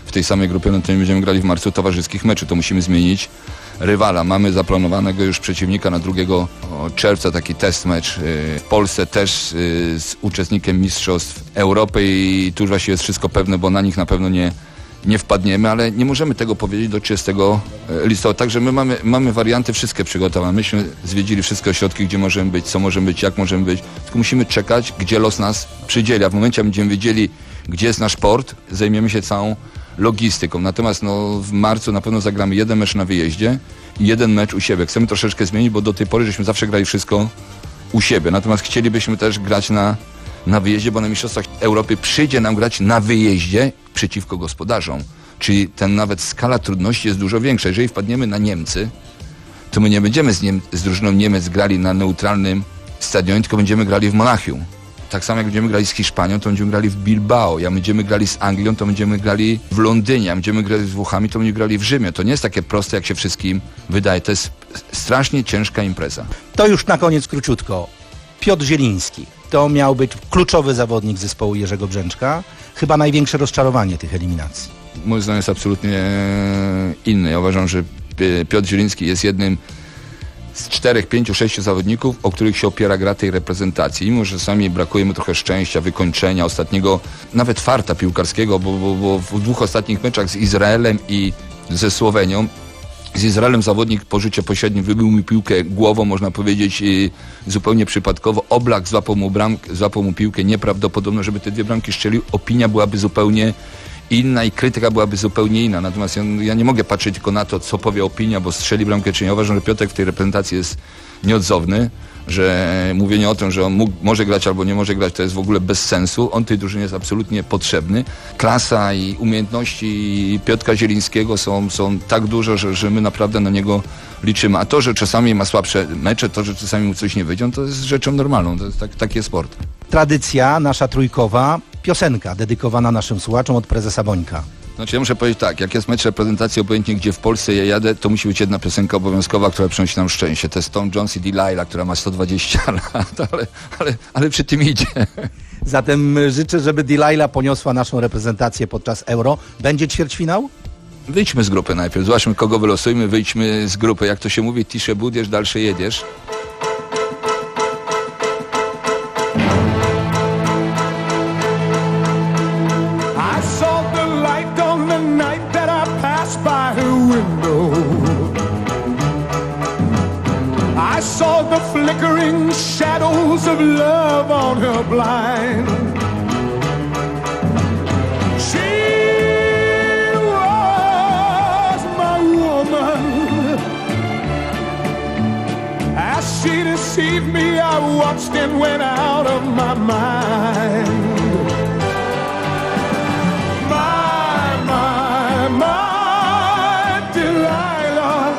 w tej samej grupie, no to nie będziemy grali w marcu towarzyskich meczy, to musimy zmienić rywala. Mamy zaplanowanego już przeciwnika na drugiego czerwca, taki test mecz w Polsce też z uczestnikiem Mistrzostw Europy i tu już właściwie jest wszystko pewne, bo na nich na pewno nie, nie wpadniemy, ale nie możemy tego powiedzieć do trzydziestego listopada. Także my mamy, mamy warianty wszystkie przygotowane. Myśmy zwiedzili wszystkie ośrodki, gdzie możemy być, co możemy być, jak możemy być. Tylko musimy czekać, gdzie los nas przydzieli. A w momencie, jak będziemy wiedzieli, gdzie jest nasz port, zajmiemy się całą logistyką. Natomiast no, w marcu na pewno zagramy jeden mecz na wyjeździe i jeden mecz u siebie. Chcemy troszeczkę zmienić, bo do tej pory żeśmy zawsze grali wszystko u siebie. Natomiast chcielibyśmy też grać na, na wyjeździe, bo na Mistrzostwach Europy przyjdzie nam grać na wyjeździe przeciwko gospodarzom. Czyli ten nawet skala trudności jest dużo większa. Jeżeli wpadniemy na Niemcy, to my nie będziemy z, Niem- z drużyną Niemiec grali na neutralnym stadionie, tylko będziemy grali w Monachium. Tak samo jak będziemy grali z Hiszpanią, to będziemy grali w Bilbao. Jak będziemy grali z Anglią, to będziemy grali w Londynie. Jak będziemy grali z Włochami, to będziemy grali w Rzymie. To nie jest takie proste, jak się wszystkim wydaje. To jest strasznie ciężka impreza. To już na koniec króciutko. Piotr Zieliński. To miał być kluczowy zawodnik zespołu Jerzego Brzęczka. Chyba największe rozczarowanie tych eliminacji. Moim zdaniem jest absolutnie inny. Ja uważam, że Piotr Zieliński jest jednym z czterech, pięciu, sześciu zawodników, o których się opiera gra tej reprezentacji. Mimo, że czasami brakuje mu trochę szczęścia, wykończenia, ostatniego, nawet farta piłkarskiego, bo, bo, bo w dwóch ostatnich meczach z Izraelem i ze Słowenią, z Izraelem zawodnik po rzucie pośrednim wybił mi piłkę głową, można powiedzieć zupełnie przypadkowo. Oblak złapał mu, bramkę, złapał mu piłkę nieprawdopodobno, żeby te dwie bramki strzelił. Opinia byłaby zupełnie inna i krytyka byłaby zupełnie inna. Natomiast ja, ja nie mogę patrzeć tylko na to, co powie opinia, bo strzeli bramkę czy nie. Uważam, że Piotrek w tej reprezentacji jest nieodzowny, że mówienie o tym, że on mógł, może grać albo nie może grać, to jest w ogóle bez sensu. On tej drużynie jest absolutnie potrzebny. Klasa i umiejętności Piotra Zielińskiego są, są tak duże, że, że my naprawdę na niego liczymy. A to, że czasami ma słabsze mecze, to, że czasami mu coś nie wyjdzie, to jest rzeczą normalną. To jest tak, taki jest sport. Tradycja nasza trójkowa, piosenka dedykowana naszym słuchaczom od prezesa Bońka. Znaczy ja muszę powiedzieć tak, jak jest mecz reprezentacji, obojętnie gdzie w Polsce ja jadę, to musi być jedna piosenka obowiązkowa, która przynosi nam szczęście. To jest Tom Jones i Delilah, która ma sto dwadzieścia lat, ale, ale, ale przy tym idzie. Zatem życzę, żeby Delilah poniosła naszą reprezentację podczas Euro. Będzie ćwierćfinał? Wyjdźmy z grupy najpierw, zobaczmy kogo wylosujmy, wyjdźmy z grupy. Jak to się mówi, tisze budziesz, dalsze jedziesz. I saw the flickering shadows of love on her blind. She was my woman. As she deceived me, I watched and went out of my mind. My, my, my Delilah.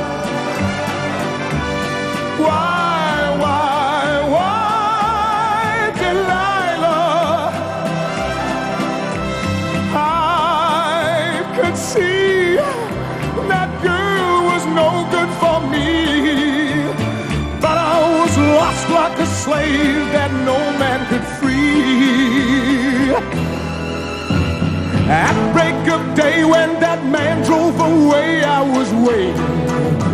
Why, why, why, Delilah? I could see that girl was no good for me, but I was lost like a slave that no man could free. At break of day when that man drove away, I was waiting.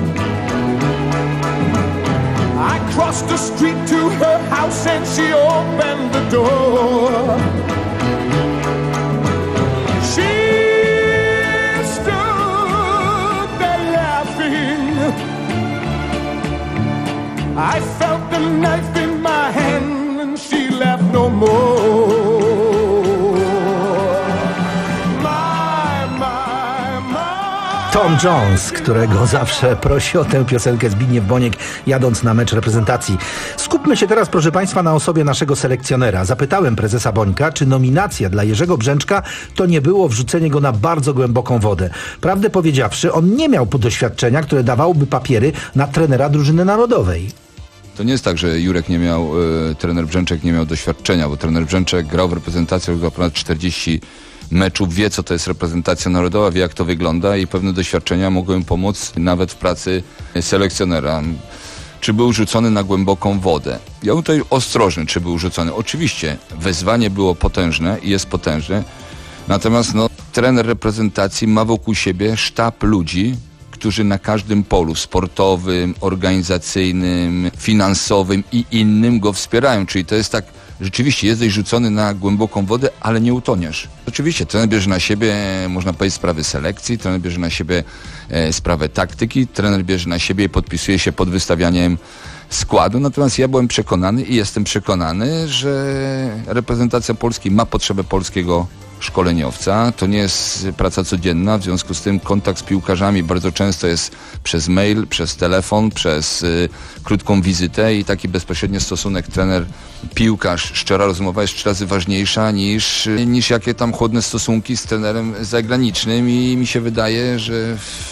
I crossed the street to her house and she opened the door. She stood there laughing. I felt the knife in my hand and she laughed no more. Tom Jones, którego zawsze prosi o tę piosenkę Zbigniew Boniek, jadąc na mecz reprezentacji. Skupmy się teraz, proszę Państwa, na osobie naszego selekcjonera. Zapytałem prezesa Bońka, czy nominacja dla Jerzego Brzęczka to nie było wrzucenie go na bardzo głęboką wodę. Prawdę powiedziawszy, on nie miał doświadczenia, które dawałoby papiery na trenera drużyny narodowej. To nie jest tak, że Jurek nie miał, y, trener Brzęczek nie miał doświadczenia, bo trener Brzęczek grał w reprezentacji już ponad czterdzieści meczów, wie co to jest reprezentacja narodowa, wie jak to wygląda i pewne doświadczenia mogły mu pomóc nawet w pracy selekcjonera. Czy był rzucony na głęboką wodę? Ja bym tutaj ostrożny, czy był rzucony. Oczywiście wezwanie było potężne i jest potężne, natomiast no, trener reprezentacji ma wokół siebie sztab ludzi, którzy na każdym polu sportowym, organizacyjnym, finansowym i innym go wspierają. Czyli to jest tak, rzeczywiście jesteś rzucony na głęboką wodę, ale nie utoniesz. Oczywiście trener bierze na siebie, można powiedzieć, sprawy selekcji, trener bierze na siebie e, sprawę taktyki, trener bierze na siebie i podpisuje się pod wystawianiem składu. Natomiast ja byłem przekonany i jestem przekonany, że reprezentacja Polski ma potrzebę polskiego szkoleniowca. To nie jest praca codzienna, w związku z tym kontakt z piłkarzami bardzo często jest przez mail, przez telefon, przez y, krótką wizytę i taki bezpośredni stosunek trener-piłkarz, szczera rozmowa jest trzy razy ważniejsza niż, y, niż jakie tam chłodne stosunki z trenerem zagranicznym i mi się wydaje, że,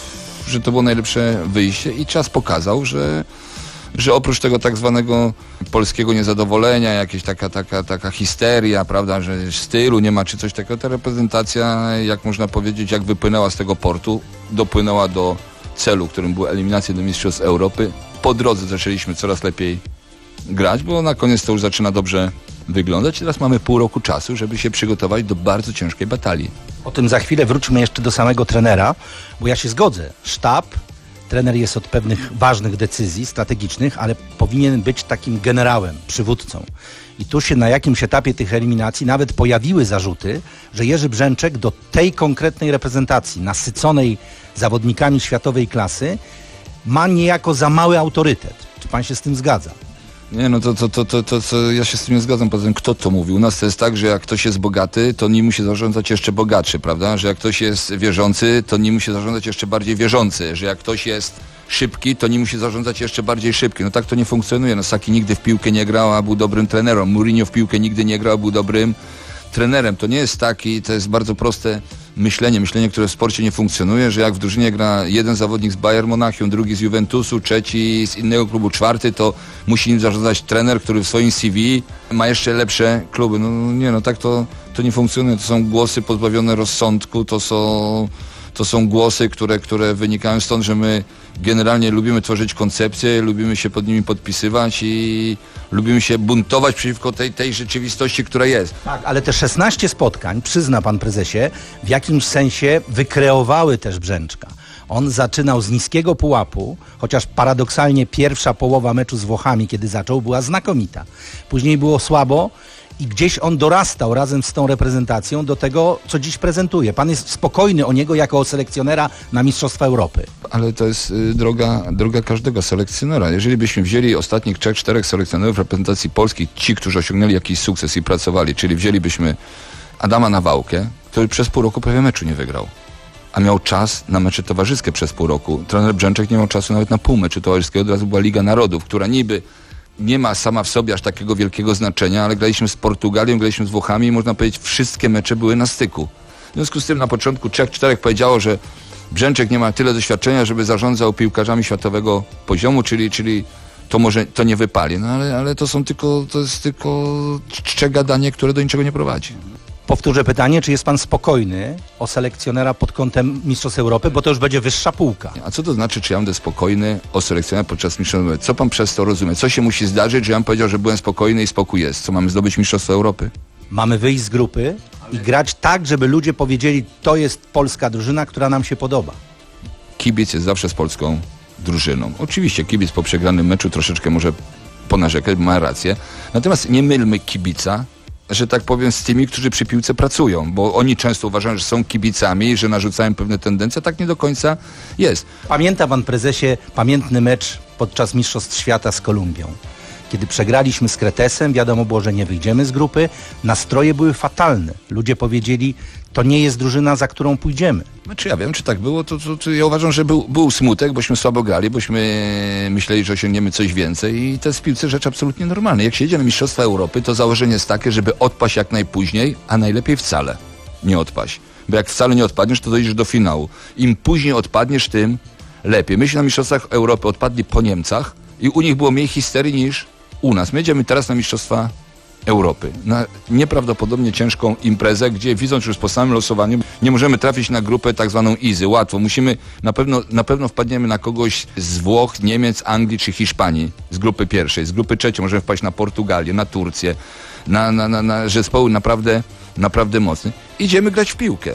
że to było najlepsze wyjście i czas pokazał, że że oprócz tego tak zwanego polskiego niezadowolenia, jakaś taka, taka, taka histeria, prawda, że stylu nie ma czy coś takiego, ta reprezentacja, jak można powiedzieć, jak wypłynęła z tego portu, dopłynęła do celu, którym była eliminacja do Mistrzostw Europy. Po drodze zaczęliśmy coraz lepiej grać, bo na koniec to już zaczyna dobrze wyglądać. Teraz mamy pół roku czasu, żeby się przygotować do bardzo ciężkiej batalii. O tym za chwilę. Wróćmy jeszcze do samego trenera, bo ja się zgodzę. Sztab, trener jest od pewnych ważnych decyzji strategicznych, ale powinien być takim generałem, przywódcą. I tu się na jakimś etapie tych eliminacji nawet pojawiły zarzuty, że Jerzy Brzęczek do tej konkretnej reprezentacji, nasyconej zawodnikami światowej klasy, ma niejako za mały autorytet. Czy pan się z tym zgadza? Nie, no to, to, to, to, to, to ja się z tym nie zgadzam. Poza tym, kto to mówił? U nas to jest tak, że jak ktoś jest bogaty, to nim musi zarządzać jeszcze bogatszy, prawda? Że jak ktoś jest wierzący, to nim musi zarządzać jeszcze bardziej wierzący. Że jak ktoś jest szybki, to nim musi zarządzać jeszcze bardziej szybki. No tak to nie funkcjonuje. No Saki nigdy w piłkę nie grał, a był dobrym trenerem. Mourinho w piłkę nigdy nie grał, a był dobrym trenerem. To nie jest tak i to jest bardzo proste myślenie, myślenie, które w sporcie nie funkcjonuje, że jak w drużynie gra jeden zawodnik z Bayern Monachium, drugi z Juventusu, trzeci z innego klubu, czwarty, to musi nim zarządzać trener, który w swoim C V ma jeszcze lepsze kluby. No nie, no tak to, to nie funkcjonuje. To są głosy pozbawione rozsądku, to są, to są głosy, które, które wynikają stąd, że my generalnie lubimy tworzyć koncepcje, lubimy się pod nimi podpisywać i lubimy się buntować przeciwko tej, tej rzeczywistości, która jest. Tak, ale te szesnaście spotkań, przyzna pan prezesie, w jakimś sensie wykreowały też Brzęczka. On zaczynał z niskiego pułapu, chociaż paradoksalnie pierwsza połowa meczu z Włochami, kiedy zaczął, była znakomita. Później było słabo i gdzieś on dorastał razem z tą reprezentacją do tego, co dziś prezentuje. Pan jest spokojny o niego jako o selekcjonera na Mistrzostwa Europy. Ale to jest y, droga, droga każdego selekcjonera. Jeżeli byśmy wzięli ostatnich trzech, czterech selekcjonerów reprezentacji Polski, ci, którzy osiągnęli jakiś sukces i pracowali, czyli wzięlibyśmy Adama Nawałkę, który przez pół roku prawie meczu nie wygrał, a miał czas na mecze towarzyskie przez pół roku. Trener Brzęczek nie miał czasu nawet na pół meczu towarzyskiego, od razu była Liga Narodów, która niby nie ma sama w sobie aż takiego wielkiego znaczenia, ale graliśmy z Portugalią, graliśmy z Włochami i można powiedzieć, wszystkie mecze były na styku. W związku z tym na początku trzech, czterech powiedziało, że Brzęczek nie ma tyle doświadczenia, żeby zarządzał piłkarzami światowego poziomu, czyli, czyli to może to nie wypali. No ale, ale to są tylko, to jest tylko czcze gadanie, które do niczego nie prowadzi. Powtórzę pytanie, czy jest pan spokojny o selekcjonera pod kątem Mistrzostw Europy, bo to już będzie wyższa półka. A co to znaczy, czy ja będę spokojny o selekcjonera podczas Mistrzostw Europy? Co pan przez to rozumie? Co się musi zdarzyć, że ja bym powiedział, że byłem spokojny i spokój jest? Co, mamy zdobyć Mistrzostwo Europy? Mamy wyjść z grupy i grać tak, żeby ludzie powiedzieli, to jest polska drużyna, która nam się podoba. Kibic jest zawsze z polską drużyną. Oczywiście kibic po przegranym meczu troszeczkę może ponarzekać, ma rację. Natomiast nie mylmy kibica, że tak powiem, z tymi, którzy przy piłce pracują, bo oni często uważają, że są kibicami, że narzucają pewne tendencje, tak nie do końca jest. Pamięta pan, prezesie, pamiętny mecz podczas Mistrzostw Świata z Kolumbią? Kiedy przegraliśmy z Kretesem, wiadomo było, że nie wyjdziemy z grupy, nastroje były fatalne. Ludzie powiedzieli, to nie jest drużyna, za którą pójdziemy. Znaczy ja wiem, czy tak było, to, to, to ja uważam, że był, był smutek, bośmy słabo grali, bośmy myśleli, że osiągniemy coś więcej i to jest w piłce rzecz absolutnie normalna. Jak się jedzie na Mistrzostwa Europy, to założenie jest takie, żeby odpaść jak najpóźniej, a najlepiej wcale nie odpaść. Bo jak wcale nie odpadniesz, to dojdziesz do finału. Im później odpadniesz, tym lepiej. Myśmy na Mistrzostwach Europy odpadli po Niemcach i u nich było mniej histerii niż u nas. My jedziemy teraz na Mistrzostwa Europy. Na nieprawdopodobnie ciężką imprezę, gdzie widząc już po samym losowaniu nie możemy trafić na grupę tak zwaną easy, łatwo. Musimy, na pewno, na pewno wpadniemy na kogoś z Włoch, Niemiec, Anglii czy Hiszpanii z grupy pierwszej. Z grupy trzeciej możemy wpaść na Portugalię, na Turcję, na, na, na, na zespoły naprawdę, naprawdę mocne. Idziemy grać w piłkę.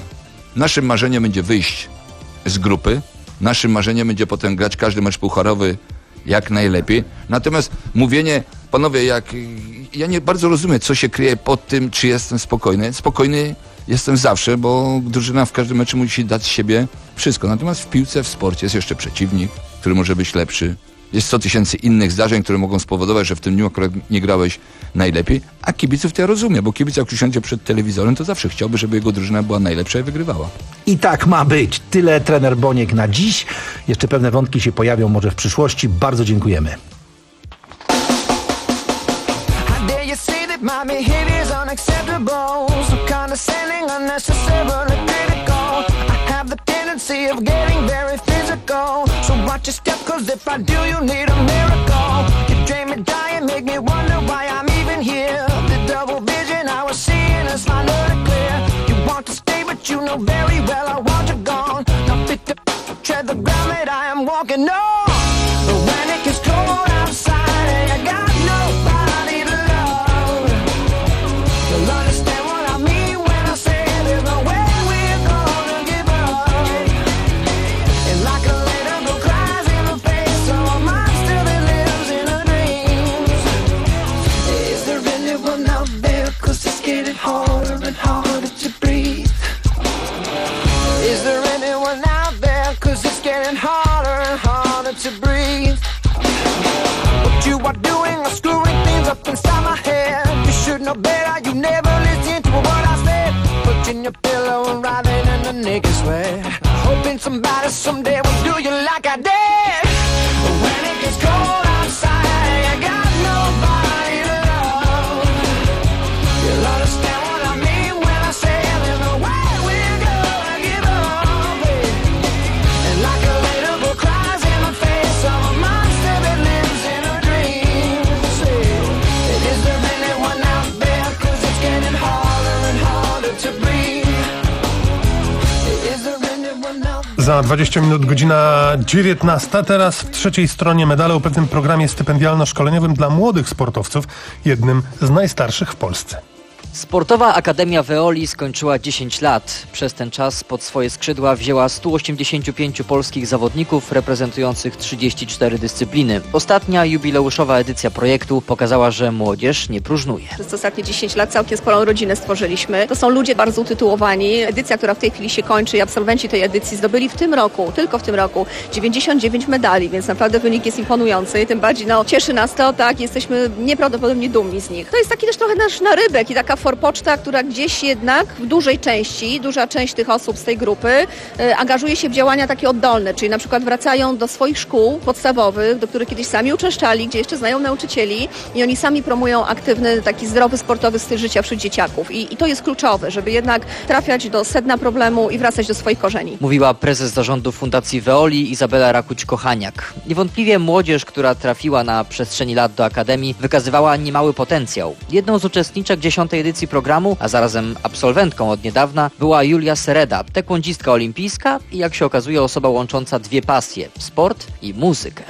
Naszym marzeniem będzie wyjść z grupy, naszym marzeniem będzie potem grać każdy mecz pucharowy jak najlepiej. Natomiast mówienie, panowie, jak ja nie bardzo rozumiem, co się kryje pod tym, czy jestem spokojny. Spokojny jestem zawsze, bo drużyna w każdym meczu musi dać z siebie wszystko. Natomiast w piłce, w sporcie jest jeszcze przeciwnik, który może być lepszy. Jest sto tysięcy innych zdarzeń, które mogą spowodować, że w tym dniu akurat nie grałeś najlepiej. A kibiców to ja rozumiem, bo kibic jak usiądzie przed telewizorem, to zawsze chciałby, żeby jego drużyna była najlepsza i wygrywała. I tak ma być. Tyle trener Boniek na dziś. Jeszcze pewne wątki się pojawią może w przyszłości. Bardzo dziękujemy. Of getting very physical, so watch your step, cause if I do, you need a miracle. You drain me, die, and make me wonder why I'm even here. The double vision I was seeing is finally clear. You want to stay, but you know very well I want you gone. Now fit to tread the ground that I am walking on. But when it gets cold outside and I got nobody to love, you'll understand what I mean when I say there's no way we're gonna give up. Like a little girl cries in the face of a monster that lives in her dreams. Is there anyone out there? Cause it's getting harder and harder to breathe. Is there anyone out there? Cause it's getting harder and harder to breathe. What you are doing is screwing things up inside my head. You should know better, you never listen to what I said. Putting your pillow and writhing in the naked sweat, hoping somebody someday will do you like I did. But when it gets cold outside, I got nobody to love. You'll understand what I mean when I say there's no way we're gonna give up. And like a little girl cries in the face of a monster that lives in her dreams. Is there anyone out there? Cause it's getting harder and harder to breathe. Is there anyone out there? Za dwadzieścia minut godzina dziewiętnasta. Teraz w trzeciej stronie medalu o pewnym programie stypendialno-szkoleniowym dla młodych sportowców, jednym z najstarszych w Polsce. Sportowa Akademia Veoli skończyła dziesięć lat. Przez ten czas pod swoje skrzydła wzięła stu osiemdziesięciu pięciu polskich zawodników reprezentujących trzydzieści cztery dyscypliny. Ostatnia jubileuszowa edycja projektu pokazała, że młodzież nie próżnuje. Przez ostatnie dziesięć lat całkiem sporą rodzinę stworzyliśmy. To są ludzie bardzo utytułowani. Edycja, która w tej chwili się kończy i absolwenci tej edycji zdobyli w tym roku, tylko w tym roku, dziewięćdziesiąt dziewięć medali, więc naprawdę wynik jest imponujący. Tym bardziej no, cieszy nas to, tak, jesteśmy nieprawdopodobnie dumni z nich. To jest taki też trochę nasz narybek i taka forpoczta, która gdzieś jednak w dużej części, duża część tych osób z tej grupy y, angażuje się w działania takie oddolne, czyli na przykład wracają do swoich szkół podstawowych, do których kiedyś sami uczęszczali, gdzie jeszcze znają nauczycieli i oni sami promują aktywny, taki zdrowy, sportowy styl życia wśród dzieciaków. I, i to jest kluczowe, żeby jednak trafiać do sedna problemu i wracać do swoich korzeni. Mówiła prezes zarządu Fundacji Veoli Izabela Rakuć-Kochaniak. Niewątpliwie młodzież, która trafiła na przestrzeni lat do Akademii, wykazywała niemały potencjał. Jedną z uczestniczek dziesiątej edycji programu, a zarazem absolwentką od niedawna, była Julia Sereda, taekwoндistka olimpijska i jak się okazuje osoba łącząca dwie pasje, sport i muzykę.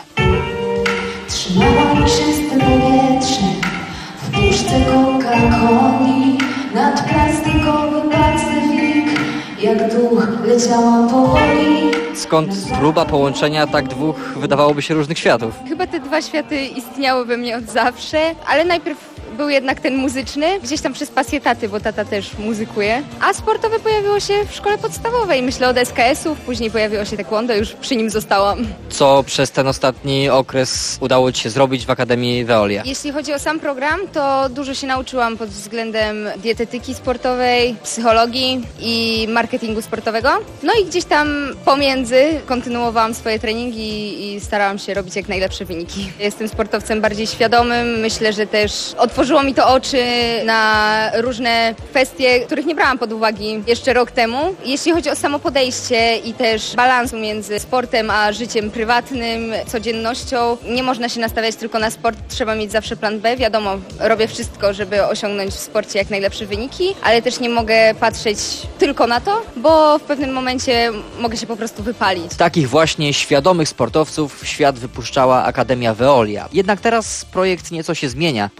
Trzymałam czyste powietrze w puszce Coca-Coli, nad plastikowy pacyfik, jak duch leciałam powoli. Skąd próba połączenia tak dwóch, wydawałoby się, różnych światów? Chyba te dwa światy istniały we mnie od zawsze, ale najpierw był jednak ten muzyczny, gdzieś tam przez pasję taty, bo tata też muzykuje, a sportowe pojawiło się w szkole podstawowej. Myślę od S K S-ów, później pojawiło się taekwondo, już przy nim zostałam. Co przez ten ostatni okres udało Ci się zrobić w Akademii Veolia? Jeśli chodzi o sam program, to dużo się nauczyłam pod względem dietetyki sportowej, psychologii i marketingu sportowego. No i gdzieś tam pomiędzy kontynuowałam swoje treningi i starałam się robić jak najlepsze wyniki. Jestem sportowcem bardziej świadomym, myślę, że też otworzyło mi to oczy na różne kwestie, których nie brałam pod uwagę jeszcze rok temu. Jeśli chodzi o samo podejście i też balans między sportem a życiem prywatnym, codziennością, nie można się nastawiać tylko na sport, trzeba mieć zawsze plan B. Wiadomo, robię wszystko, żeby osiągnąć w sporcie jak najlepsze wyniki, ale też nie mogę patrzeć tylko na to, bo w pewnym momencie mogę się po prostu wypalić. Takich właśnie świadomych sportowców w świat wypuszczała Akademia Veolia. Jednak teraz projekt nieco się zmienia. Powstaje sam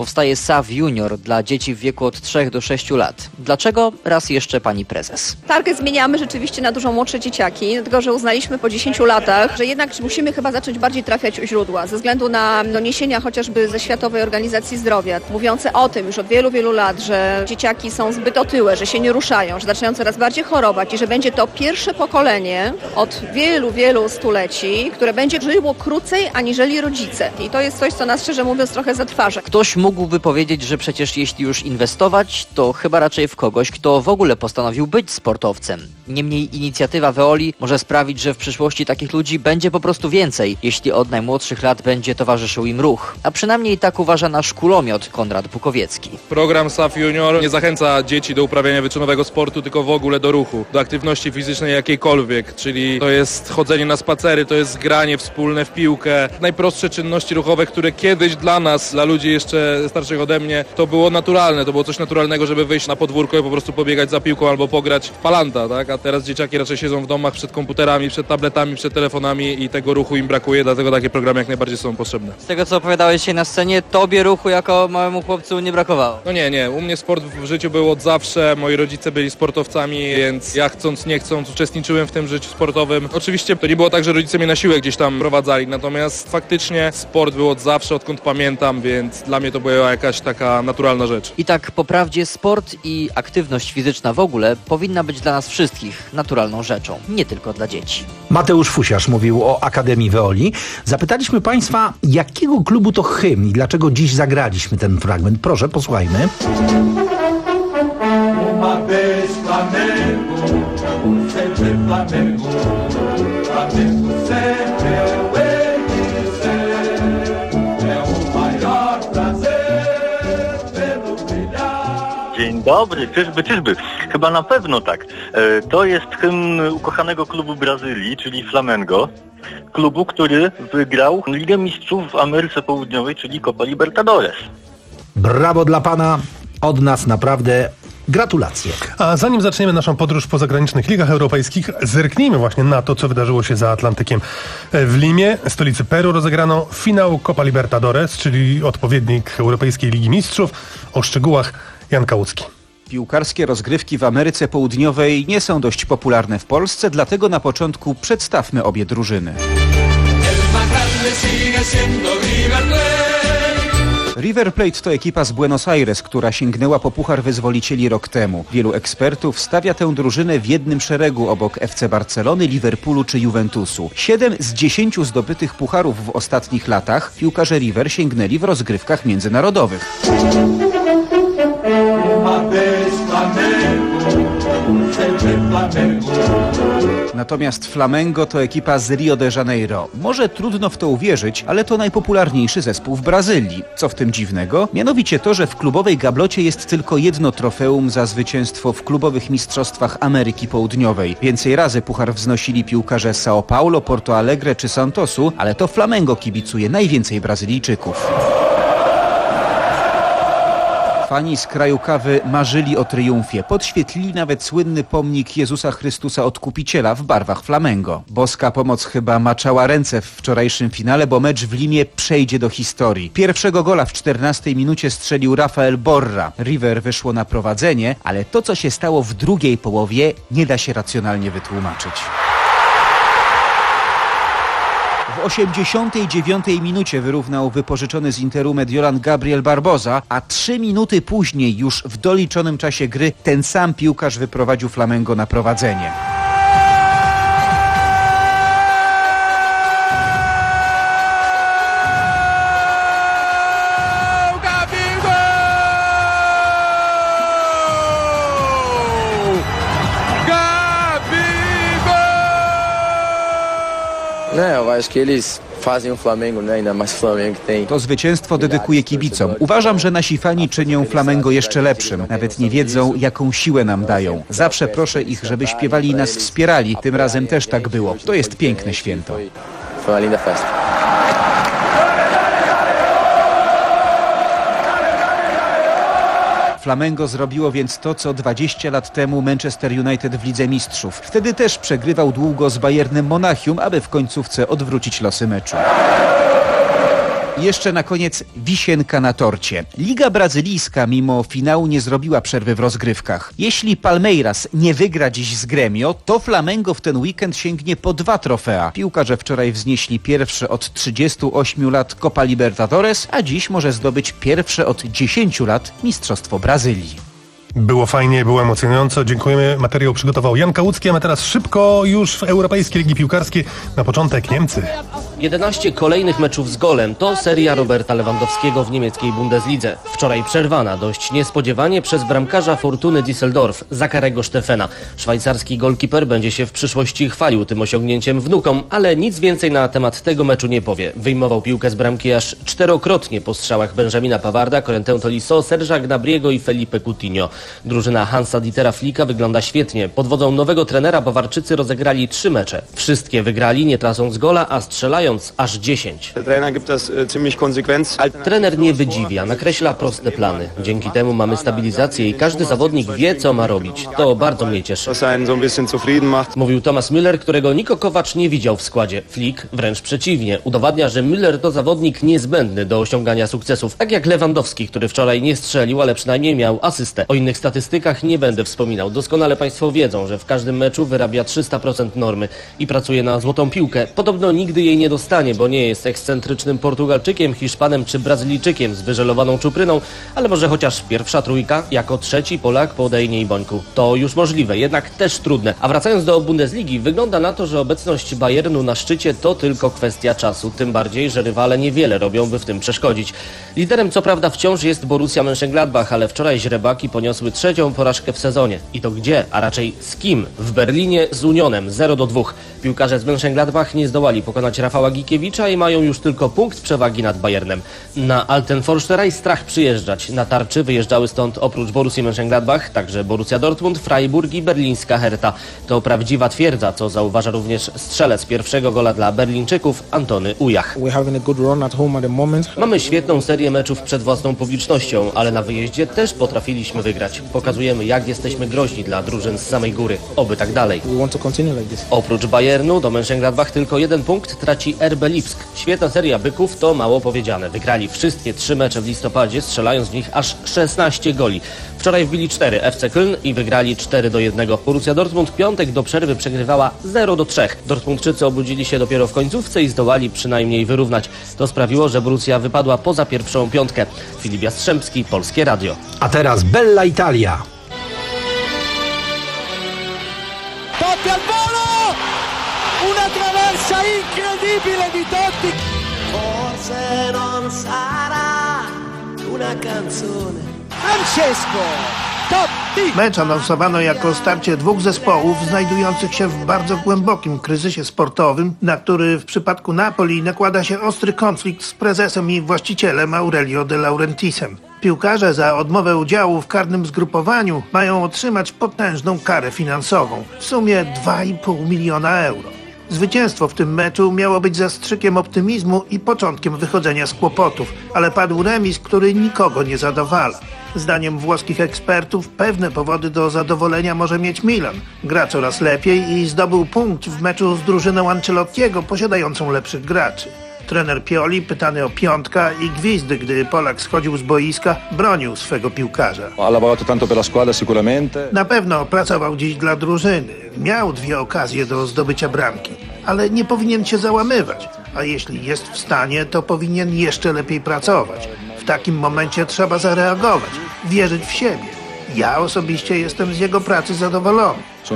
S A W Junior dla dzieci w wieku od trzech do sześciu lat. Dlaczego? Raz jeszcze pani prezes. Targę zmieniamy rzeczywiście na dużo młodsze dzieciaki, dlatego że uznaliśmy po dziesięciu latach, że jednak musimy chyba zacząć bardziej trafiać u źródła, ze względu na doniesienia chociażby ze Światowej Organizacji Zdrowia, mówiące o tym już od wielu, wielu lat, że dzieciaki są zbyt otyłe, że się nie ruszają, że zaczynają coraz bardziej chorować i że będzie to pierwsze pokolenie od wielu, wielu stuleci, które będzie żyło krócej aniżeli rodzice. I to jest coś, co nas szczerze mówiąc trochę zatrważa. Ktoś mógłby powiedzieć, że przecież jeśli już inwestować, to chyba raczej w kogoś, kto w ogóle postanowił być sportowcem. Niemniej inicjatywa Veoli może sprawić, że w przyszłości takich ludzi będzie po prostu więcej, jeśli od najmłodszych lat będzie towarzyszył im ruch. A przynajmniej tak uważa nasz kulomiot Konrad Bukowiecki. Program S A W Junior nie zachęca dzieci do uprawiania wyczynowego sportu, tylko w ogóle do ruchu, do aktywności fizycznej jakiejkolwiek, czyli to jest chodzenie na spacery, to jest granie wspólne w piłkę. Najprostsze czynności ruchowe, które kiedyś dla nas, dla ludzi jeszcze starszych ode mnie, to było naturalne, to było coś naturalnego, żeby wyjść na podwórko i po prostu pobiegać za piłką albo pograć w palanta, tak? A teraz dzieciaki raczej siedzą w domach przed komputerami, przed tabletami, przed telefonami i tego ruchu im brakuje, dlatego takie programy jak najbardziej są potrzebne. Z tego, co opowiadałeś się na scenie, tobie ruchu jako małemu chłopcu nie brakowało. No nie, nie. U mnie sport w życiu był od zawsze. Moi rodzice byli sportowcami, więc ja chcąc, nie chcąc uczestniczyłem w tym życiu sportowym. Oczywiście to nie było tak, że rodzice mnie na siłę gdzieś tam prowadzali, natomiast faktycznie sport był od zawsze, odkąd pamiętam, więc dla mnie to była jakaś taka naturalna rzecz. I tak po prawdzie sport i aktywność fizyczna w ogóle powinna być dla nas wszystkich naturalną rzeczą, nie tylko dla dzieci. Mateusz Fusiarz mówił o Akademii Veoli. Zapytaliśmy Państwa, jakiego klubu to hymn i dlaczego dziś zagraliśmy ten fragment. Proszę, posłuchajmy. Dzień dobry, czyżby, czyżby. Chyba na pewno tak. E, to jest hymn ukochanego klubu Brazylii, czyli Flamengo. Klubu, który wygrał Ligę Mistrzów w Ameryce Południowej, czyli Copa Libertadores. Brawo dla Pana. Od nas naprawdę gratulacje. A zanim zaczniemy naszą podróż po zagranicznych ligach europejskich, zerknijmy właśnie na to, co wydarzyło się za Atlantykiem. W Limie, stolicy Peru, rozegrano finał Copa Libertadores, czyli odpowiednik Europejskiej Ligi Mistrzów. O szczegółach Jan Kałucki. Piłkarskie rozgrywki w Ameryce Południowej nie są dość popularne w Polsce, dlatego na początku przedstawmy obie drużyny. River Plate to ekipa z Buenos Aires, która sięgnęła po Puchar Wyzwolicieli rok temu. Wielu ekspertów stawia tę drużynę w jednym szeregu obok F C Barcelony, Liverpoolu czy Juventusu. Siedem z dziesięciu zdobytych pucharów w ostatnich latach piłkarze River sięgnęli w rozgrywkach międzynarodowych. Natomiast Flamengo to ekipa z Rio de Janeiro. Może trudno w to uwierzyć, ale to najpopularniejszy zespół w Brazylii. Co w tym dziwnego? Mianowicie to, że w klubowej gablocie jest tylko jedno trofeum za zwycięstwo w klubowych mistrzostwach Ameryki Południowej. Więcej razy puchar wznosili piłkarze São Paulo, Porto Alegre czy Santosu, ale to Flamengo kibicuje najwięcej Brazylijczyków. Fani z kraju kawy marzyli o triumfie. Podświetlili nawet słynny pomnik Jezusa Chrystusa Odkupiciela w barwach Flamengo. Boska pomoc chyba maczała ręce w wczorajszym finale, bo mecz w Limie przejdzie do historii. Pierwszego gola w czternastej minucie strzelił Rafael Borra. River wyszło na prowadzenie, ale to, co się stało w drugiej połowie, nie da się racjonalnie wytłumaczyć. W osiemdziesiątej dziewiątej minucie wyrównał wypożyczony z Interu Mediolan Gabriel Barbosa, a trzy minuty później, już w doliczonym czasie gry, ten sam piłkarz wyprowadził Flamengo na prowadzenie. Não, eu acho que eles fazem o Flamengo, né? Ainda mais Flamengo tem. To zwycięstwo dedykuję kibicom. Uważam, że nasi fani czynią Flamengo jeszcze lepszym. Nawet nie wiedzą, jaką siłę nam dają. Zawsze proszę ich, żeby śpiewali i nas wspierali. Tym razem też tak było. To jest piękne święto. Foi uma linda festa. Flamengo zrobiło więc to, co dwadzieścia lat temu Manchester United w Lidze Mistrzów. Wtedy też przegrywał długo z Bayernem Monachium, aby w końcówce odwrócić losy meczu. Jeszcze na koniec wisienka na torcie. Liga brazylijska mimo finału nie zrobiła przerwy w rozgrywkach. Jeśli Palmeiras nie wygra dziś z Gremio, to Flamengo w ten weekend sięgnie po dwa trofea. Piłkarze wczoraj wznieśli pierwsze od trzydziestu ośmiu lat Copa Libertadores, a dziś może zdobyć pierwsze od dziesięciu lat Mistrzostwo Brazylii. Było fajnie, było emocjonująco. Dziękujemy. Materiał przygotował Jan Kałucki, a my teraz szybko już w Europejskiej Ligi Piłkarskiej. Na początek Niemcy. jedenaście kolejnych meczów z golem to seria Roberta Lewandowskiego w niemieckiej Bundeslidze. Wczoraj przerwana dość niespodziewanie przez bramkarza Fortuny Düsseldorf, Zakarego Steffena. Szwajcarski golkiper będzie się w przyszłości chwalił tym osiągnięciem wnukom, ale nic więcej na temat tego meczu nie powie. Wyjmował piłkę z bramki aż czterokrotnie po strzałach Benjamina Pavarda, Corentin Tolisso, Serge'a Gnabriego i Felipe Coutinho. Drużyna Hansa-Dietera Flicka wygląda świetnie. Pod wodzą nowego trenera Bawarczycy rozegrali trzy mecze. Wszystkie wygrali, nie tracąc gola, a strzelając aż dziesięć. Trener nie wydziwia, nakreśla proste plany. Dzięki temu mamy stabilizację i każdy zawodnik wie, co ma robić. To bardzo mnie cieszy. Mówił Thomas Müller, którego Niko Kovac nie widział w składzie. Flick wręcz przeciwnie. Udowadnia, że Müller to zawodnik niezbędny do osiągania sukcesów. Tak jak Lewandowski, który wczoraj nie strzelił, ale przynajmniej miał asystę. O innych statystykach nie będę wspominał. Doskonale Państwo wiedzą, że w każdym meczu wyrabia trzysta procent normy i pracuje na złotą piłkę. Podobno nigdy jej nie dostanie, bo nie jest ekscentrycznym Portugalczykiem, Hiszpanem czy Brazylijczykiem z wyżelowaną czupryną, ale może chociaż pierwsza trójka jako trzeci Polak po Dejnie i Bońku. To już możliwe, jednak też trudne. A wracając do Bundesligi, wygląda na to, że obecność Bayernu na szczycie to tylko kwestia czasu. Tym bardziej, że rywale niewiele robią, by w tym przeszkodzić. Liderem co prawda wciąż jest Borussia Mönchengladbach, ale wczoraj źrebaki poniosły trzecią porażkę w sezonie. I to gdzie? A raczej z kim? W Berlinie z Unionem zero do dwóch. Piłkarze z Mönchengladbach nie zdołali pokonać Rafała Gikiewicza i mają już tylko punkt przewagi nad Bayernem. Na Alten Forsterei strach przyjeżdżać. Na tarczy wyjeżdżały stąd oprócz Borussii Mönchengladbach także Borussia Dortmund, Freiburg i berlińska Hertha. To prawdziwa twierdza, co zauważa również strzelec pierwszego gola dla Berlińczyków, Antony Ujach. Mamy świetną serię meczów przed własną publicznością, ale na wyjeździe też potrafiliśmy wygrać. Pokazujemy, jak jesteśmy groźni dla drużyn z samej góry. Oby tak dalej. Oprócz Bayernu do Mönchengladbach tylko jeden punkt traci R B Lipsk. Świetna seria byków to mało powiedziane. Wygrali wszystkie trzy mecze w listopadzie, strzelając w nich aż szesnaście goli. Wczoraj wbili cztery F C Köln i wygrali cztery do jednego. Borussia Dortmund piątek do przerwy przegrywała zero do trzech. Dortmundczycy obudzili się dopiero w końcówce i zdołali przynajmniej wyrównać. To sprawiło, że Borussia wypadła poza pierwszą piątkę. Filip Jastrzębski, Polskie Radio. A teraz Bella Italia. Totti al volo! Una traversa incredibile di Totti! Forse non sarà una canzone. Francesco Totti! Mecz anonsowano jako starcie dwóch zespołów znajdujących się w bardzo głębokim kryzysie sportowym, na który w przypadku Napoli nakłada się ostry konflikt z prezesem i właścicielem Aurelio De Laurentiisem. Piłkarze za odmowę udziału w karnym zgrupowaniu mają otrzymać potężną karę finansową, w sumie dwa i pół miliona euro. Zwycięstwo w tym meczu miało być zastrzykiem optymizmu i początkiem wychodzenia z kłopotów, ale padł remis, który nikogo nie zadowala. Zdaniem włoskich ekspertów pewne powody do zadowolenia może mieć Milan. Gra coraz lepiej i zdobył punkt w meczu z drużyną Ancelottiego posiadającą lepszych graczy. Trener Pioli, pytany o piątka i gwizdy, gdy Polak schodził z boiska, bronił swego piłkarza. Na pewno pracował dziś dla drużyny. Miał dwie okazje do zdobycia bramki, ale nie powinien się załamywać. A jeśli jest w stanie, to powinien jeszcze lepiej pracować. W takim momencie trzeba zareagować, wierzyć w siebie. Ja osobiście jestem z jego pracy zadowolony.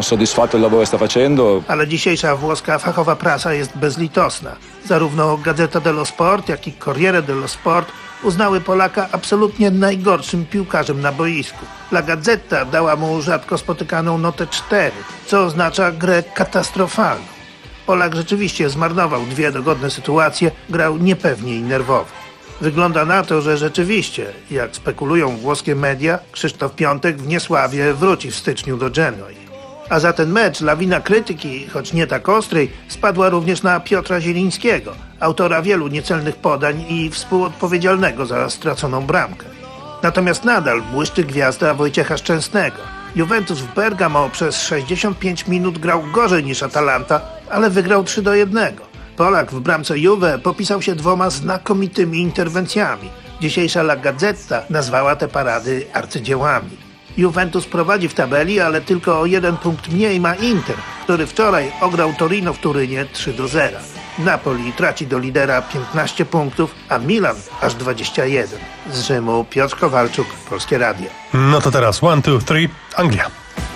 Ale dzisiejsza włoska fachowa prasa jest bezlitosna. Zarówno Gazzetta dello Sport, jak i Corriere dello Sport uznały Polaka absolutnie najgorszym piłkarzem na boisku. La Gazzetta dała mu rzadko spotykaną notę cztery, co oznacza grę katastrofalną. Polak rzeczywiście zmarnował dwie dogodne sytuacje, grał niepewnie i nerwowo. Wygląda na to, że rzeczywiście, jak spekulują włoskie media, Krzysztof Piątek w niesławie wróci w styczniu do Genoi. A za ten mecz lawina krytyki, choć nie tak ostrej, spadła również na Piotra Zielińskiego, autora wielu niecelnych podań i współodpowiedzialnego za straconą bramkę. Natomiast nadal błyszczy gwiazda Wojciecha Szczęsnego. Juventus w Bergamo przez sześćdziesiąt pięć minut grał gorzej niż Atalanta, ale wygrał trzy do jednego. Polak w bramce Juve popisał się dwoma znakomitymi interwencjami. Dzisiejsza La Gazzetta nazwała te parady arcydziełami. Juventus prowadzi w tabeli, ale tylko o jeden punkt mniej ma Inter, który wczoraj ograł Torino w Turynie trzy do zera. Napoli traci do lidera piętnaście punktów, a Milan aż dwadzieścia jeden. Z Rzymu Piotr Kowalczuk, Polskie Radio. No to teraz one, two, three, Anglia.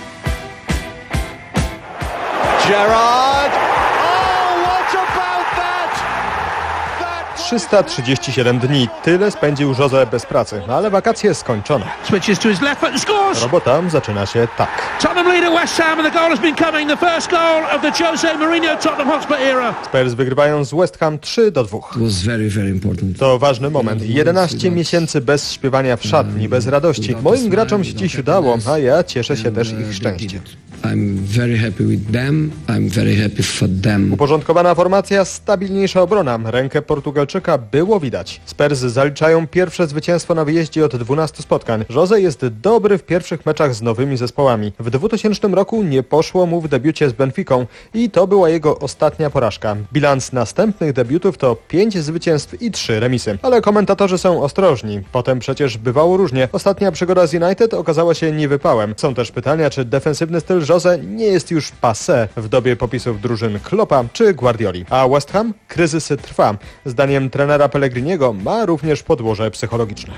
Gerrard! Oh, what about that? trzysta trzydzieści siedem dni. Tyle spędził Jose bez pracy, ale wakacje skończone. Switches to his left foot and scores! Robota zaczyna się tak. Tottenham lead at West Ham and the goal has been coming. The first goal of the Jose Mourinho Tottenham Hotspur era. Spurs wygrywają z West Ham trzy do dwóch. To ważny moment. jedenaście miesięcy bez śpiewania w szatni, bez radości. Moim graczom się dziś udało, a ja cieszę się też ich szczęściem. I'm very happy with them. I'm very happy for them. Uporządkowana formacja, stabilniejsza obrona. Rękę Portugalczyka było widać. Spurs zaliczają pierwsze zwycięstwo na wyjeździe od dwunastu spotkań. Jose jest dobry w pierwszych meczach z nowymi zespołami. W dwutysięcznym roku nie poszło mu w debiucie z Benficą i to była jego ostatnia porażka. Bilans następnych debiutów to pięć zwycięstw i trzy remisy. Ale komentatorzy są ostrożni. Potem przecież bywało różnie. Ostatnia przygoda z United okazała się niewypałem. Są też pytania, czy defensywny styl Jose nie jest już passé w dobie popisów drużyn Kloppa czy Guardioli. A West Ham? Kryzys trwa. Zdaniem trenera Pellegriniego ma również podłoże psychologiczne.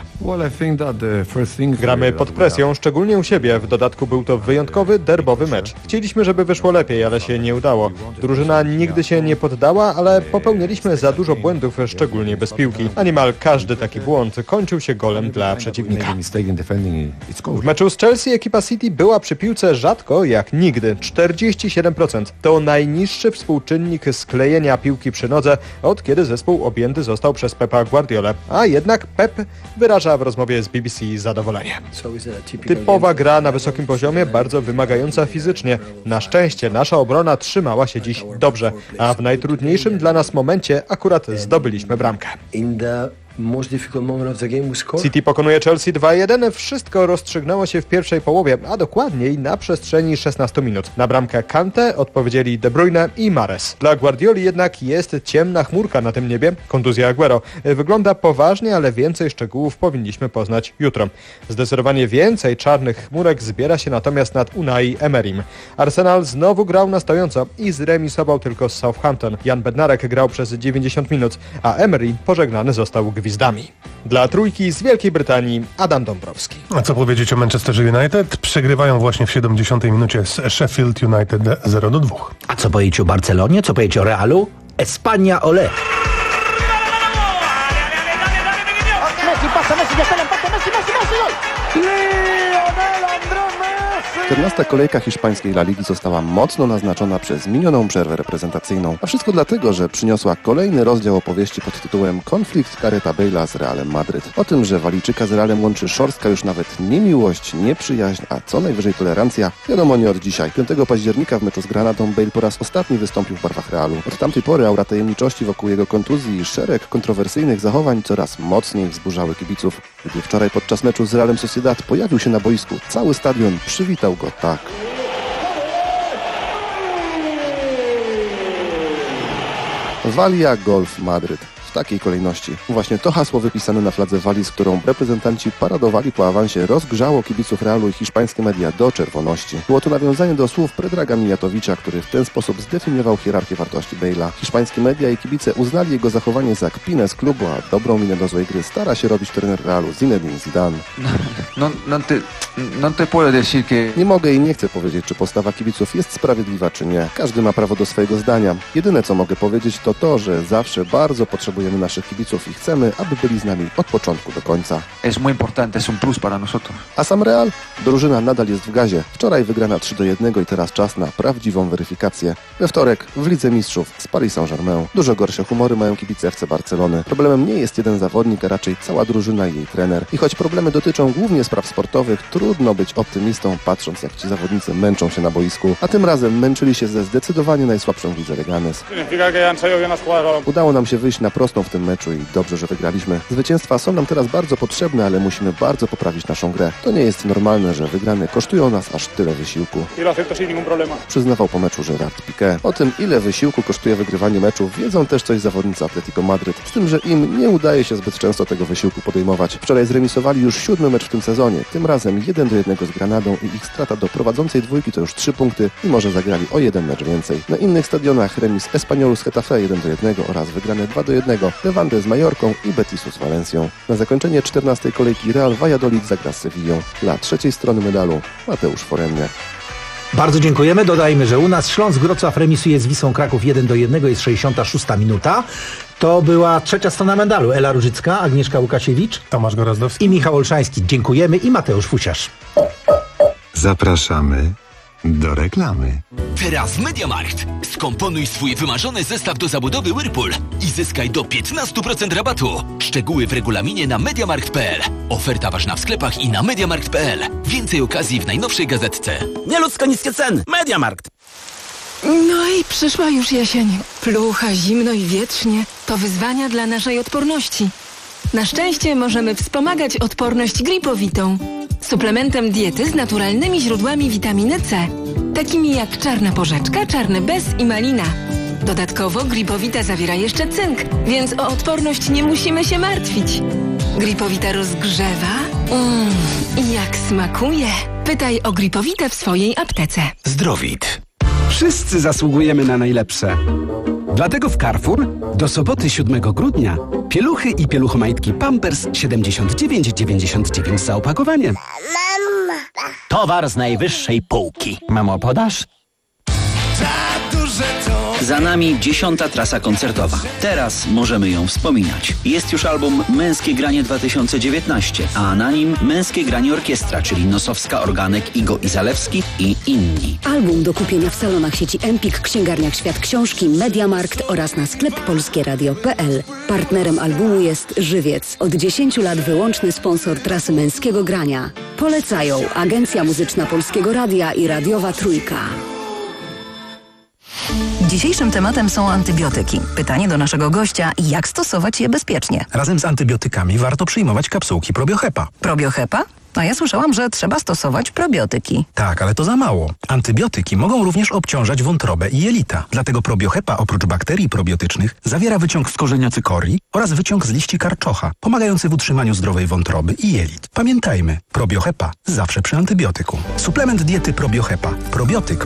Gramy pod presją, szczególnie u siebie. W dodatku był to wyjątkowy, derbowy mecz. Chcieliśmy, żeby wyszło lepiej, ale się nie udało. Drużyna nigdy się nie poddała, ale popełniliśmy za dużo błędów, szczególnie bez piłki. A niemal każdy taki błąd kończył się golem dla przeciwnika. W meczu z Chelsea ekipa City była przy piłce rzadko jak nigdy. czterdzieści siedem procent. To najniższy współczynnik sklejenia piłki przy nodze, od kiedy zespół objęty został przez Pepa Guardiolę. A jednak Pep wyraża w rozmowie z B B C zadowolenie. Typowa gra na wysokim poziomie, bardzo wymagająca fizycznie. Na szczęście nasza obrona trzymała się dziś dobrze, a w najtrudniejszym dla nas momencie akurat zdobyliśmy bramkę. City pokonuje Chelsea dwa jeden. Wszystko rozstrzygnęło się w pierwszej połowie, a dokładniej na przestrzeni szesnastu minut. Na bramkę Kante odpowiedzieli De Bruyne i Mahrez. Dla Guardioli jednak jest ciemna chmurka na tym niebie. Kontuzja Aguero. Wygląda poważnie, ale więcej szczegółów powinniśmy poznać jutro. Zdecydowanie więcej czarnych chmurek zbiera się natomiast nad Unai Emerym. Arsenal znowu grał na stojąco i zremisował tylko z Southampton. Jan Bednarek grał przez dziewięćdziesiąt minut, a Emery pożegnany został gwizdami. Dla trójki z Wielkiej Brytanii Adam Dąbrowski. A co powiedzieć o Manchester United? Przegrywają właśnie w siedemdziesiątej minucie z Sheffield United zero do dwóch. A co powiecie o Barcelonie? Co powiecie o Realu? Espania ole. czternasta kolejka hiszpańskiej La Ligi została mocno naznaczona przez minioną przerwę reprezentacyjną, a wszystko dlatego, że przyniosła kolejny rozdział opowieści pod tytułem Konflikt Garretha Bale'a z Realem Madryt. O tym, że Walijczyka z Realem łączy szorstka już nawet nie miłość, nie przyjaźń, a co najwyżej tolerancja, wiadomo nie od dzisiaj. piątego października w meczu z Granatą Bale po raz ostatni wystąpił w barwach Realu. Od tamtej pory aura tajemniczości wokół jego kontuzji i szereg kontrowersyjnych zachowań coraz mocniej wzburzały kibiców. Gdy wczoraj podczas meczu z Realem Sociedad pojawił się na boisku, cały stadion przywitał go tak. Walia Golf Madryt. W takiej kolejności. Właśnie to hasło wypisane na fladze Walii, z którą reprezentanci paradowali po awansie, rozgrzało kibiców Realu i hiszpańskie media do czerwoności. Było to nawiązanie do słów Predraga Mijatowicza, który w ten sposób zdefiniował hierarchię wartości Bale'a. Hiszpańskie media i kibice uznali jego zachowanie za kpinę z klubu, a dobrą minę do złej gry stara się robić trener Realu Zinedine Zidane. No, no te, no te puedo decir que... Nie mogę i nie chcę powiedzieć, czy postawa kibiców jest sprawiedliwa, czy nie. Każdy ma prawo do swojego zdania. Jedyne, co mogę powiedzieć, to to, że zawsze bardzo potrzebujemy naszych kibiców i chcemy, aby byli z nami od początku do końca. Es muy importante, es un plus para nosotros. A sam Real? Drużyna nadal jest w gazie. Wczoraj wygrana trzy do jednego i teraz czas na prawdziwą weryfikację. We wtorek w Lidze Mistrzów z Paris Saint-Germain. Dużo gorsze humory mają kibice F C Barcelony. Problemem nie jest jeden zawodnik, a raczej cała drużyna i jej trener. I choć problemy dotyczą głównie spraw sportowych, trudno być optymistą, patrząc jak ci zawodnicy męczą się na boisku. A tym razem męczyli się ze zdecydowanie najsłabszą w lidze Leganes. Udało nam się wyjść na prostą rosną w tym meczu i dobrze, że wygraliśmy. Zwycięstwa są nam teraz bardzo potrzebne, ale musimy bardzo poprawić naszą grę. To nie jest normalne, że wygrane kosztują nas aż tyle wysiłku. Przyznawał po meczu Gerard Piqué. O tym, ile wysiłku kosztuje wygrywanie meczów, wiedzą też coś zawodnicy Atletico Madryt. Z tym, że im nie udaje się zbyt często tego wysiłku podejmować. Wczoraj zremisowali już siódmy mecz w tym sezonie. Tym razem jeden do jednego z Granadą i ich strata do prowadzącej dwójki to już trzy punkty, mimo że zagrali o jeden mecz więcej. Na innych stadionach remis Espanyolu z Getafe jeden do jednego oraz wygrane dwa do jednego Levante z Majorką i Betisu z Walencją. Na zakończenie czternastej kolejki Real Valladolid zagra z Sewillą. Dla trzeciej strony medalu Mateusz Foremniak. Bardzo dziękujemy. Dodajmy, że u nas Śląsk Wrocław remisuje z Wisłą Kraków jeden do jednego, jest sześćdziesiąta szósta minuta. To była trzecia strona medalu. Ela Różycka, Agnieszka Łukasiewicz, Tomasz Gorazdowski i Michał Olszański. Dziękujemy i Mateusz Fusiarz. Zapraszamy do reklamy. Teraz w MediaMarkt. Skomponuj swój wymarzony zestaw do zabudowy Whirlpool i zyskaj do piętnaście procent rabatu. Szczegóły w regulaminie na mediamarkt kropka p l. Oferta ważna w sklepach i na mediamarkt kropka p l. Więcej okazji w najnowszej gazetce. Nieludzko niskie ceny. MediaMarkt. No i przyszła już jesień. Plucha, zimno i wietrznie. To wyzwania dla naszej odporności. Na szczęście możemy wspomagać odporność gripowitą. Suplementem diety z naturalnymi źródłami witaminy C, takimi jak czarna porzeczka, czarny bez i malina. Dodatkowo Gripowita zawiera jeszcze cynk, więc o odporność nie musimy się martwić. Gripowita rozgrzewa. Mmm, i jak smakuje. Pytaj o Gripowitę w swojej aptece. Zdrowit. Wszyscy zasługujemy na najlepsze. Dlatego w Carrefour do soboty siódmego grudnia pieluchy i pieluchomajtki Pampers siedemdziesiąt dziewięć dziewięćdziesiąt dziewięć za opakowanie. Towar z najwyższej półki. Mamo, podasz? Za nami dziesiąta trasa koncertowa. Teraz możemy ją wspominać. Jest już album Męskie Granie dwa tysiące dziewiętnaście, a na nim Męskie Granie Orkiestra, czyli Nosowska, Organek, Igo i Zalewski i inni. Album do kupienia w salonach sieci Empik, księgarniach Świat Książki, MediaMarkt oraz na sklep polskieradio kropka p l. Partnerem albumu jest Żywiec. Od dziesięciu lat wyłączny sponsor trasy Męskiego Grania. Polecają Agencja Muzyczna Polskiego Radia i Radiowa Trójka. Dzisiejszym tematem są antybiotyki. Pytanie do naszego gościa, jak stosować je bezpiecznie? Razem z antybiotykami warto przyjmować kapsułki Probiohepa. Probiohepa? A ja słyszałam, że trzeba stosować probiotyki. Tak, ale to za mało. Antybiotyki mogą również obciążać wątrobę i jelita. Dlatego Probiohepa oprócz bakterii probiotycznych zawiera wyciąg z korzenia cykorii oraz wyciąg z liści karczocha, pomagający w utrzymaniu zdrowej wątroby i jelit. Pamiętajmy, Probiohepa zawsze przy antybiotyku. Suplement diety Probiohepa. Probiotyk